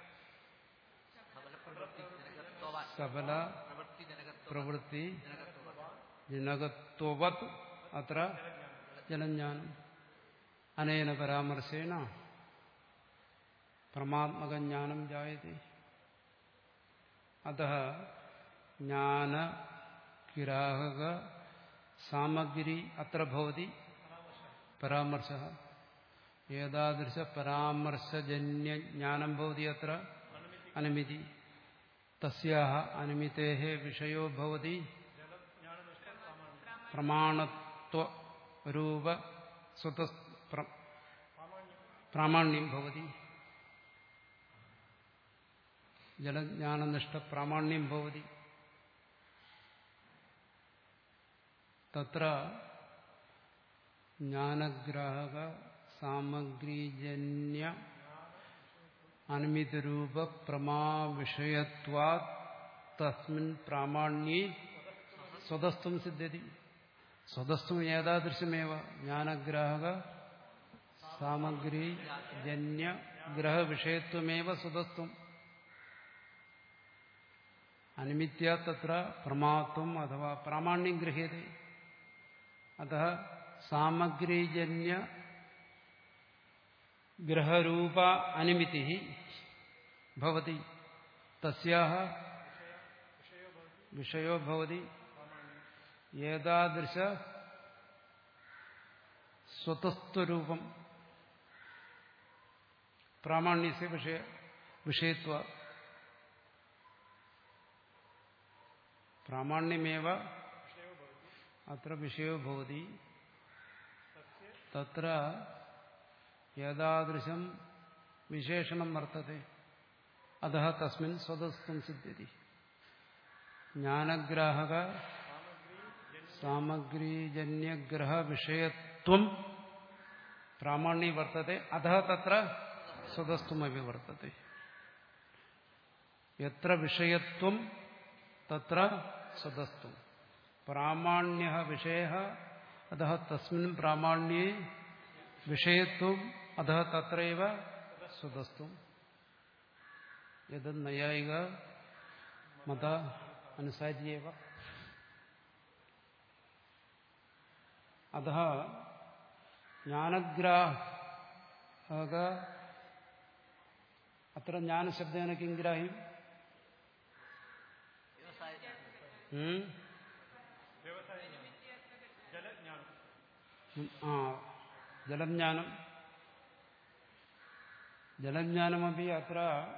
സഫല പ്രവൃത്തി ജനകത്വവത് അത്ര ജലജ്ഞാനം. അനേന പരാമർശേണ പ്രമാത്മകജ്ഞാനം ജായത്തെ. അതഃ ജ്ഞാനഗ്രാഹക സാമഗ്രി അത്ര ഭവതി പരാമർശഃ. ഏതാദൃശ പരാമർശജന്യജ്ഞാനം ഭവതി അത്ര അനുമിതി. തസ്യാഹ അനുമിതേഹ വിഷയോ ഭവതി പ്രമാണത്വരൂപ സ്വത പ്രാമാണ്യം ഭവതി. ജലജ്ഞാനനിഷ്ഠ പ്രാമാണ്യം ഭവതി. തത്ര ജ്ഞാനഗ്രാഹക സാമഗ്രീജന്യ അനുമിതരൂപ പ്രമാവിഷയത്വാത് തസ്മിൻ പ്രാമാണ്യേ സ്വതസ്ത്വം സിദ്ധ്യതി. സ്വതസ്ത്വം ഏതാദൃശമേവ ജ്ഞാനഗ്രാഹക സാമഗ്രീജന്യ ഗ്രഹവിഷയത്വമേവ സ്വതസ്ത്വം. അനുമിത്യ തത്ര പ്രമാത്വം അഥവാ പ്രാമാണ്യം ഗൃഹ്യത്തെ. അതഃ സാമഗ്രീജന്യ ഗ്രഹരൂപ അനുമിതി ഭവതി. തസ്യാഹ വിഷയോ ഭവതി ഏതാദൃശ സ്വതസ്ത്വരൂപം പ്രാമാണ്യസ്യ വിഷയ വിഷയത്വ. പ്രാമാണ്യമേവ അത്ര വിഷയോ ഭവതി. തത്ര ഏതാദൃശം വിശേഷണം വർത്തത്തെ അതഃ തസ്മിൻ സ്വതസ്ത്വം സിദ്ധ്യതി. ജ്ഞാനഗ്രാഹക സാമഗ്രീജന്യഗ്രഹ വിഷയത്വം പ്രാമാണ്യേ വർത്തത്തെ അതഃ തത്ര സ്വതസ്ത്വമപി വർത്തത്തെ. യത്ര വിഷയത്വം തത്ര സ്വതസ്ത്വം. പ്രാമാണ്യഃ വിഷയഃ അതഃ തസ്മിൻ പ്രാമാണ്യേ വിഷയത്വം അതഃ തത്രൈവ സ്വതസ്ത്വം. യത് നൈയായിക മത അനുസാര്യേവ. അതഃ ജ്ഞാനഗ്രാഹക അത്ര ജ്ഞാനശബ്ദേന കിം ഗ്രാഹ്യം? വ്യവസായ ഉം? വ്യവസായ ജലജ്ഞാനം. ആ ജലജ്ഞാനം ജലജ്ഞാനമപി അത്ര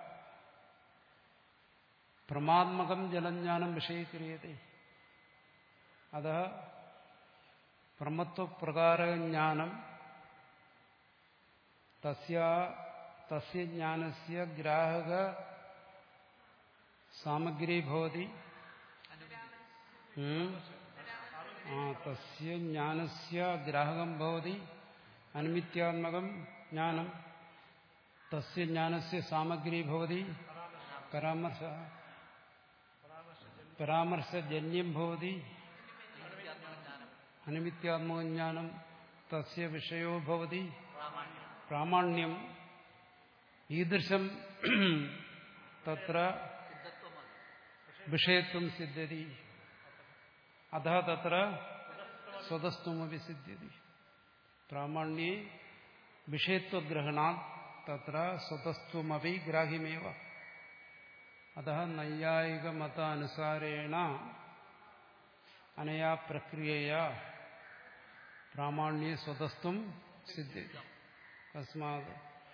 പ്രമാത്മകം ജലജ്ഞാനം വിഷയീക്രിയത്തെ. അത പ്രമത്വപ്രകാരജ്ഞാനം തസ്യ തസ്യ ജ്ഞാനസ്യ ഗ്രാഹക സാമഗ്രി ഭവതി. ഉം? ആ തസ്യ ജ്ഞാനസ്യ ഗ്രാഹകം ഭവതി അനുമിത്യാത്മകം ജ്ഞാനം. തസ്യ ജ്ഞാനസ്യ സാമഗ്രി ഭവതി പരാമർശ പരാമർശജന്യം ഭവതി അനുമിത്യാത്മകം ജ്ഞാനം. തസ്യ വിഷയോ ഭവതി പ്രാമാണ്യം. ഈദൃശം തത്ര വിഷയത്വം സിദ്ധ്യതി. അധ തത്ര സ്വതസ്ത്വമപി സിദ്ധ്യതി. പ്രാമാണ്യേ വിഷയത്വഗ്രഹണാത് തത്ര സ്വതസ്ത്വമപി ഗ്രാഹ്യമേവ. അതഃ നൈയായികമതാനുസാരേണ അനയാ പ്രക്രിയയാ പ്രാമാണ്യേ സ്വതസ്ത്വം സിദ്ധ്യതി. തസ്മാത്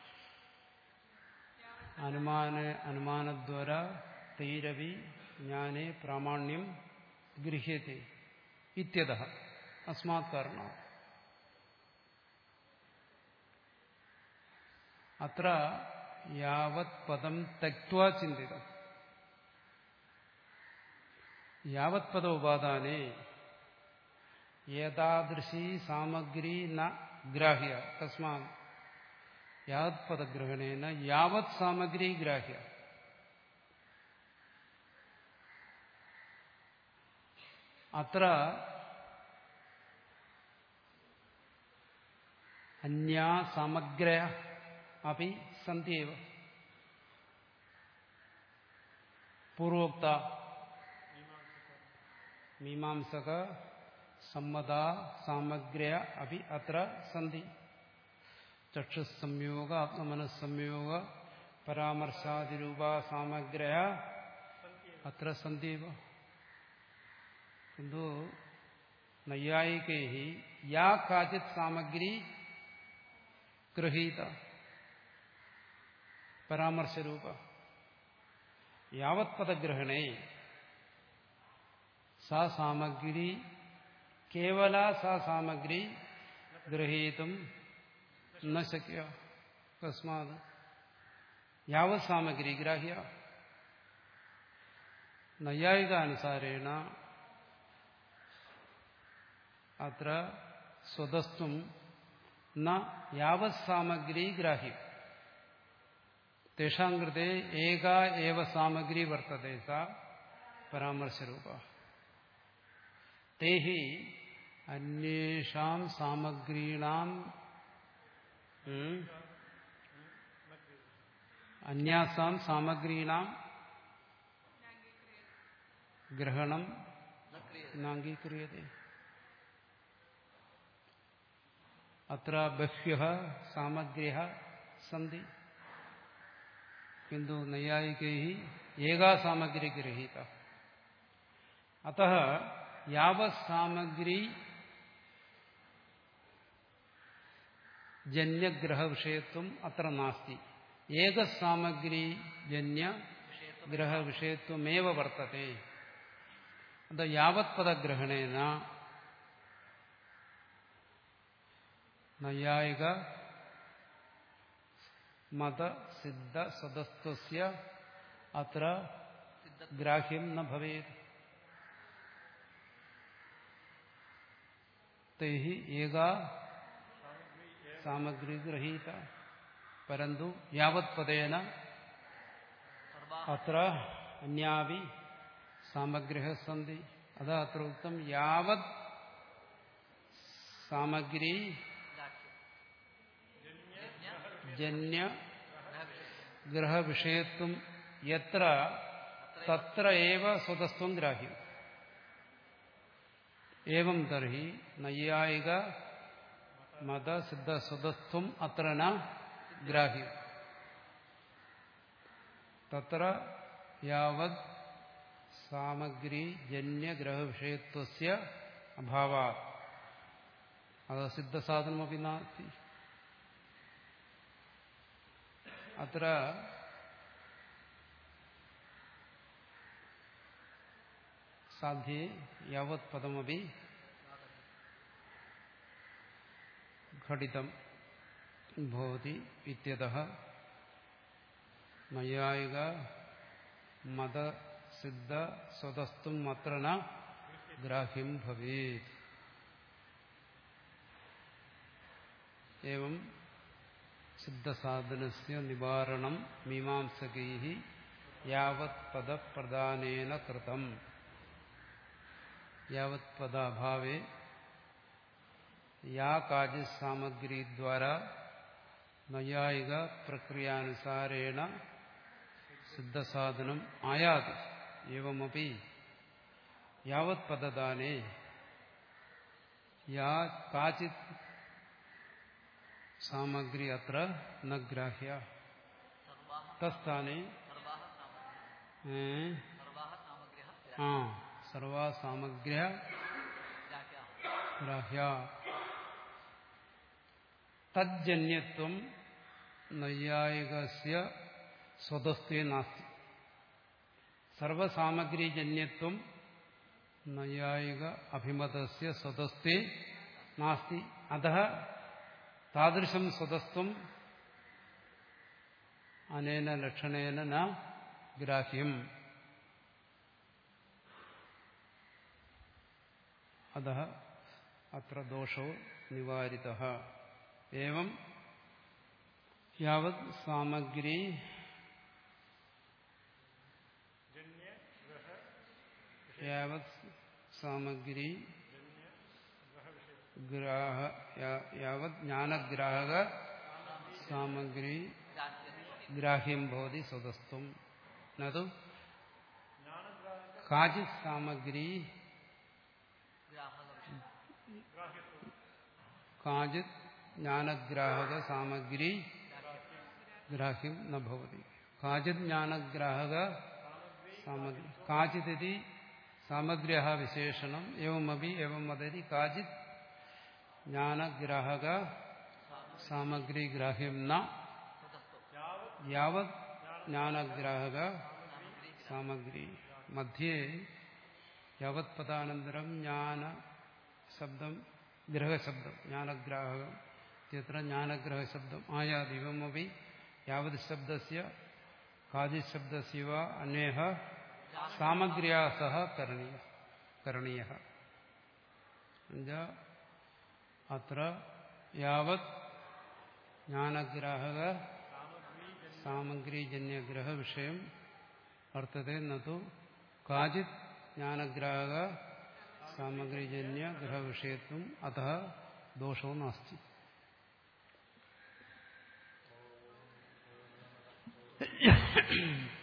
അനുമാന അനുമാനദ്വാരാ തൈരവി ജ്ഞാനേ പ്രാമാണ്യം ഗൃഹ്യത്തെ ഇത്യതഃ. അസ്മാത് കാരണാത് അത്ര യാവത് പദം ത്യക്ത്വാ ചിന്തിതം. യാവത് പദ ഉപാദാനേ ഏതാദൃശീ സാമഗ്രി ന ഗ്രാഹ്യ. തസ്മാത് യാവത് പദഗ്രഹണേന യാവത് സാമഗ്രി ഗ്രാഹ്യ. അത്ര അന്യാ സാമഗ്രയ അപി സന്ധ്യേവ. പൂർവോക്ത മീമാംസക സമ്മത സാമഗ്രയ അപി അത്ര സന്ധി. ചക്ഷുസംയോഗ ആത്മനസ്സംയോഗ പരാമർശാദിരൂപ സാമഗ്രയ അത്ര സന്ധ്യേവ. കിന്തു നൈയായികൈഃ യാ കാചിത് സാമഗ്രി ഗൃഹീത പരാമർശരൂപ യാവത് പദഗ്രഹണേ സാ സാമഗ്രി കേവല സാ സാമഗ്രി ഗ്രഹീതും ന ശക്യ. തസ്മാത് യാവത് സാമഗ്രി ഗ്രാഹ്യ. നൈയായികാനുസാരേണ അത്ര സ്വതസ്ത്വം ന യാവത് സാമഗ്രി ഗ്രാഹ്യം. തേഷാം കൃതേ ഏകാ ഏവ സാമഗ്രി വർത്തതേ സാ പരാമർശരൂപ. തേഹി അന്യേഷാം സാമഗ്രീണാം അന്യാസാം സാമഗ്രീണാം ഗ്രഹണം നാംഗീക്രിയതേ. അത്ര ബഹ്വ്യഃ സാമഗ്ര്യഃ സന്തി. കിന്തു നൈയായികൈഃ ഏകാ സാമഗ്രി ഗൃഹീത. അതഃ യാവത് സാമഗ്രി ജന്യഗ്രഹ വിഷയത്വം അത്ര നാസ്തി. ഏക സാമഗ്രി ജന്യ ഗ്രഹ വിഷയത്വമേവ വർത്തത്തെ. അത് യാവത് പദഗ്രഹണേന നൈയായിക മത സിദ്ധ സ്വതസ്ത്വസ്യ അത്ര ഗ്രാഹ്യം ന ഭവേത്. തൈഹി ഏകാ സാമഗ്രി ഗൃഹീത പരന്തു യാവത് പദേന അത്ര അന്യാപി സാമഗ്രിഃ സന്തി. അതാ അത്ര ഉക്തം യാവത് സാമഗ്രി ജന്യ ഗ്രഹ വിഷയത്വം യത്ര തത്ര ഏവ സ്വതസ്ത്വം ഗ്രാഹ്യം. ഏവം തർഹി നൈയായിക മത സിദ്ധ സ്വതസ്ത്വം അത്ര ന ഗ്രാഹ്യം. തത്ര യാവത് സാമഗ്രി ജന്യഗ്രഹ വിഷയത്വസ്യ അഭാവാത് അത് സിദ്ധസാധനമപി നാസ്തി. അത്ര സാധ്യേ യാവത് പദമപി ഘടിതം ഭവതി ഇത്യതഃ നൈയായിക മതസിദ്ധ സ്വതസ്തും അത്ര ന ഗ്രാഹ്യം ഭവേത്. ഏവം സിദ്ധസാധനസ്യ നിവാരണം മീമാംസകൈഃ യാവത് പദപ്രദാനേന കൃതം. യാവത് പദാഭാവേ യാ കാചിത് സാമഗ്രീദ്വാരാ നൈയായിക പ്രക്രിയാനുസാരേണ സിദ്ധസാധനം ആയാതി. ഏവമപി യാവത് പദദാനേ യാ കാചിത് സാമഗ്രി അത്ര ന ഗ്രാഹ്യ തസ്ഥാനെ ആ സർവാ സാമഗ്ര്യ ഗ്രാഹ്യ തജ്ജന്യത്വം നൈയായികസ്യ സ്വതസ്തേ നാസ്തി. സർവസാമഗ്രീജന്യത്വം നൈയായിക അഭിമതസ്യ സ്വതസ്തേ നാസ്തി. അതഃ താദൃശം സ്വതസ്ത്വം അനേന ലക്ഷണേന ന ഗ്രാഹ്യം. അതഃ അത്ര ദോഷോ നിവാരിതഃ. ഏവം യാവത് സാമഗ്രി യാവത് സാമഗ്രി ഗ്രാഹ യാവത് ജ്ഞാനഗ്രാഹക സാമഗ്രി ഗ്രാഹ്യം ഭവതി സ്വതസ്ത്വം. നതു കാചിത് സാമഗ്രി കാചിത് ജ്ഞാനഗ്രാഹക സാമഗ്രി ഗ്രാഹ്യം ന ഭവതി. കാചിത് ജ്ഞാനഗ്രാഹക സാമഗ്രി കാചിതി സാമഗ്ര്യഃ വിശേഷണം. ഏവമപി ഏവം വദതി കാചിത് ജ്ഞാനഗ്രാഹക സാമഗ്രി ഗ്രാഹ്യം ന യാവത് ജ്ഞാനഗ്രാഹക സാമഗ്രി. മധ്യേ യാവത് പദാനന്തരം ജ്ഞാന ശബ്ദം ഗ്രഹശബ്ദം ജ്ഞാനഗ്രാഹകം ഇത്യത്ര ജ്ഞാനഗ്രഹശബ്ദം ആയാതി. ഇവമപി യാവത് ശബ്ദസ്യ കാചിത് ശബ്ദസ്യ വാ അന്വേഹ സാമഗ്ര്യാ സഹ കരണീയ കരണീയഃ. അത്ര യാവത് ജ്ഞാനഗ്രാഹക സാമഗ്രീജന്യഗ്രഹ വിഷയം വർത്തത്തെ നതു കാചിത് ജ്ഞാനഗ്രാഹക സാമഗ്രീജന്യ ഗ്രഹവിഷയത്വം. അതഃ ദോഷോ നാസ്തി.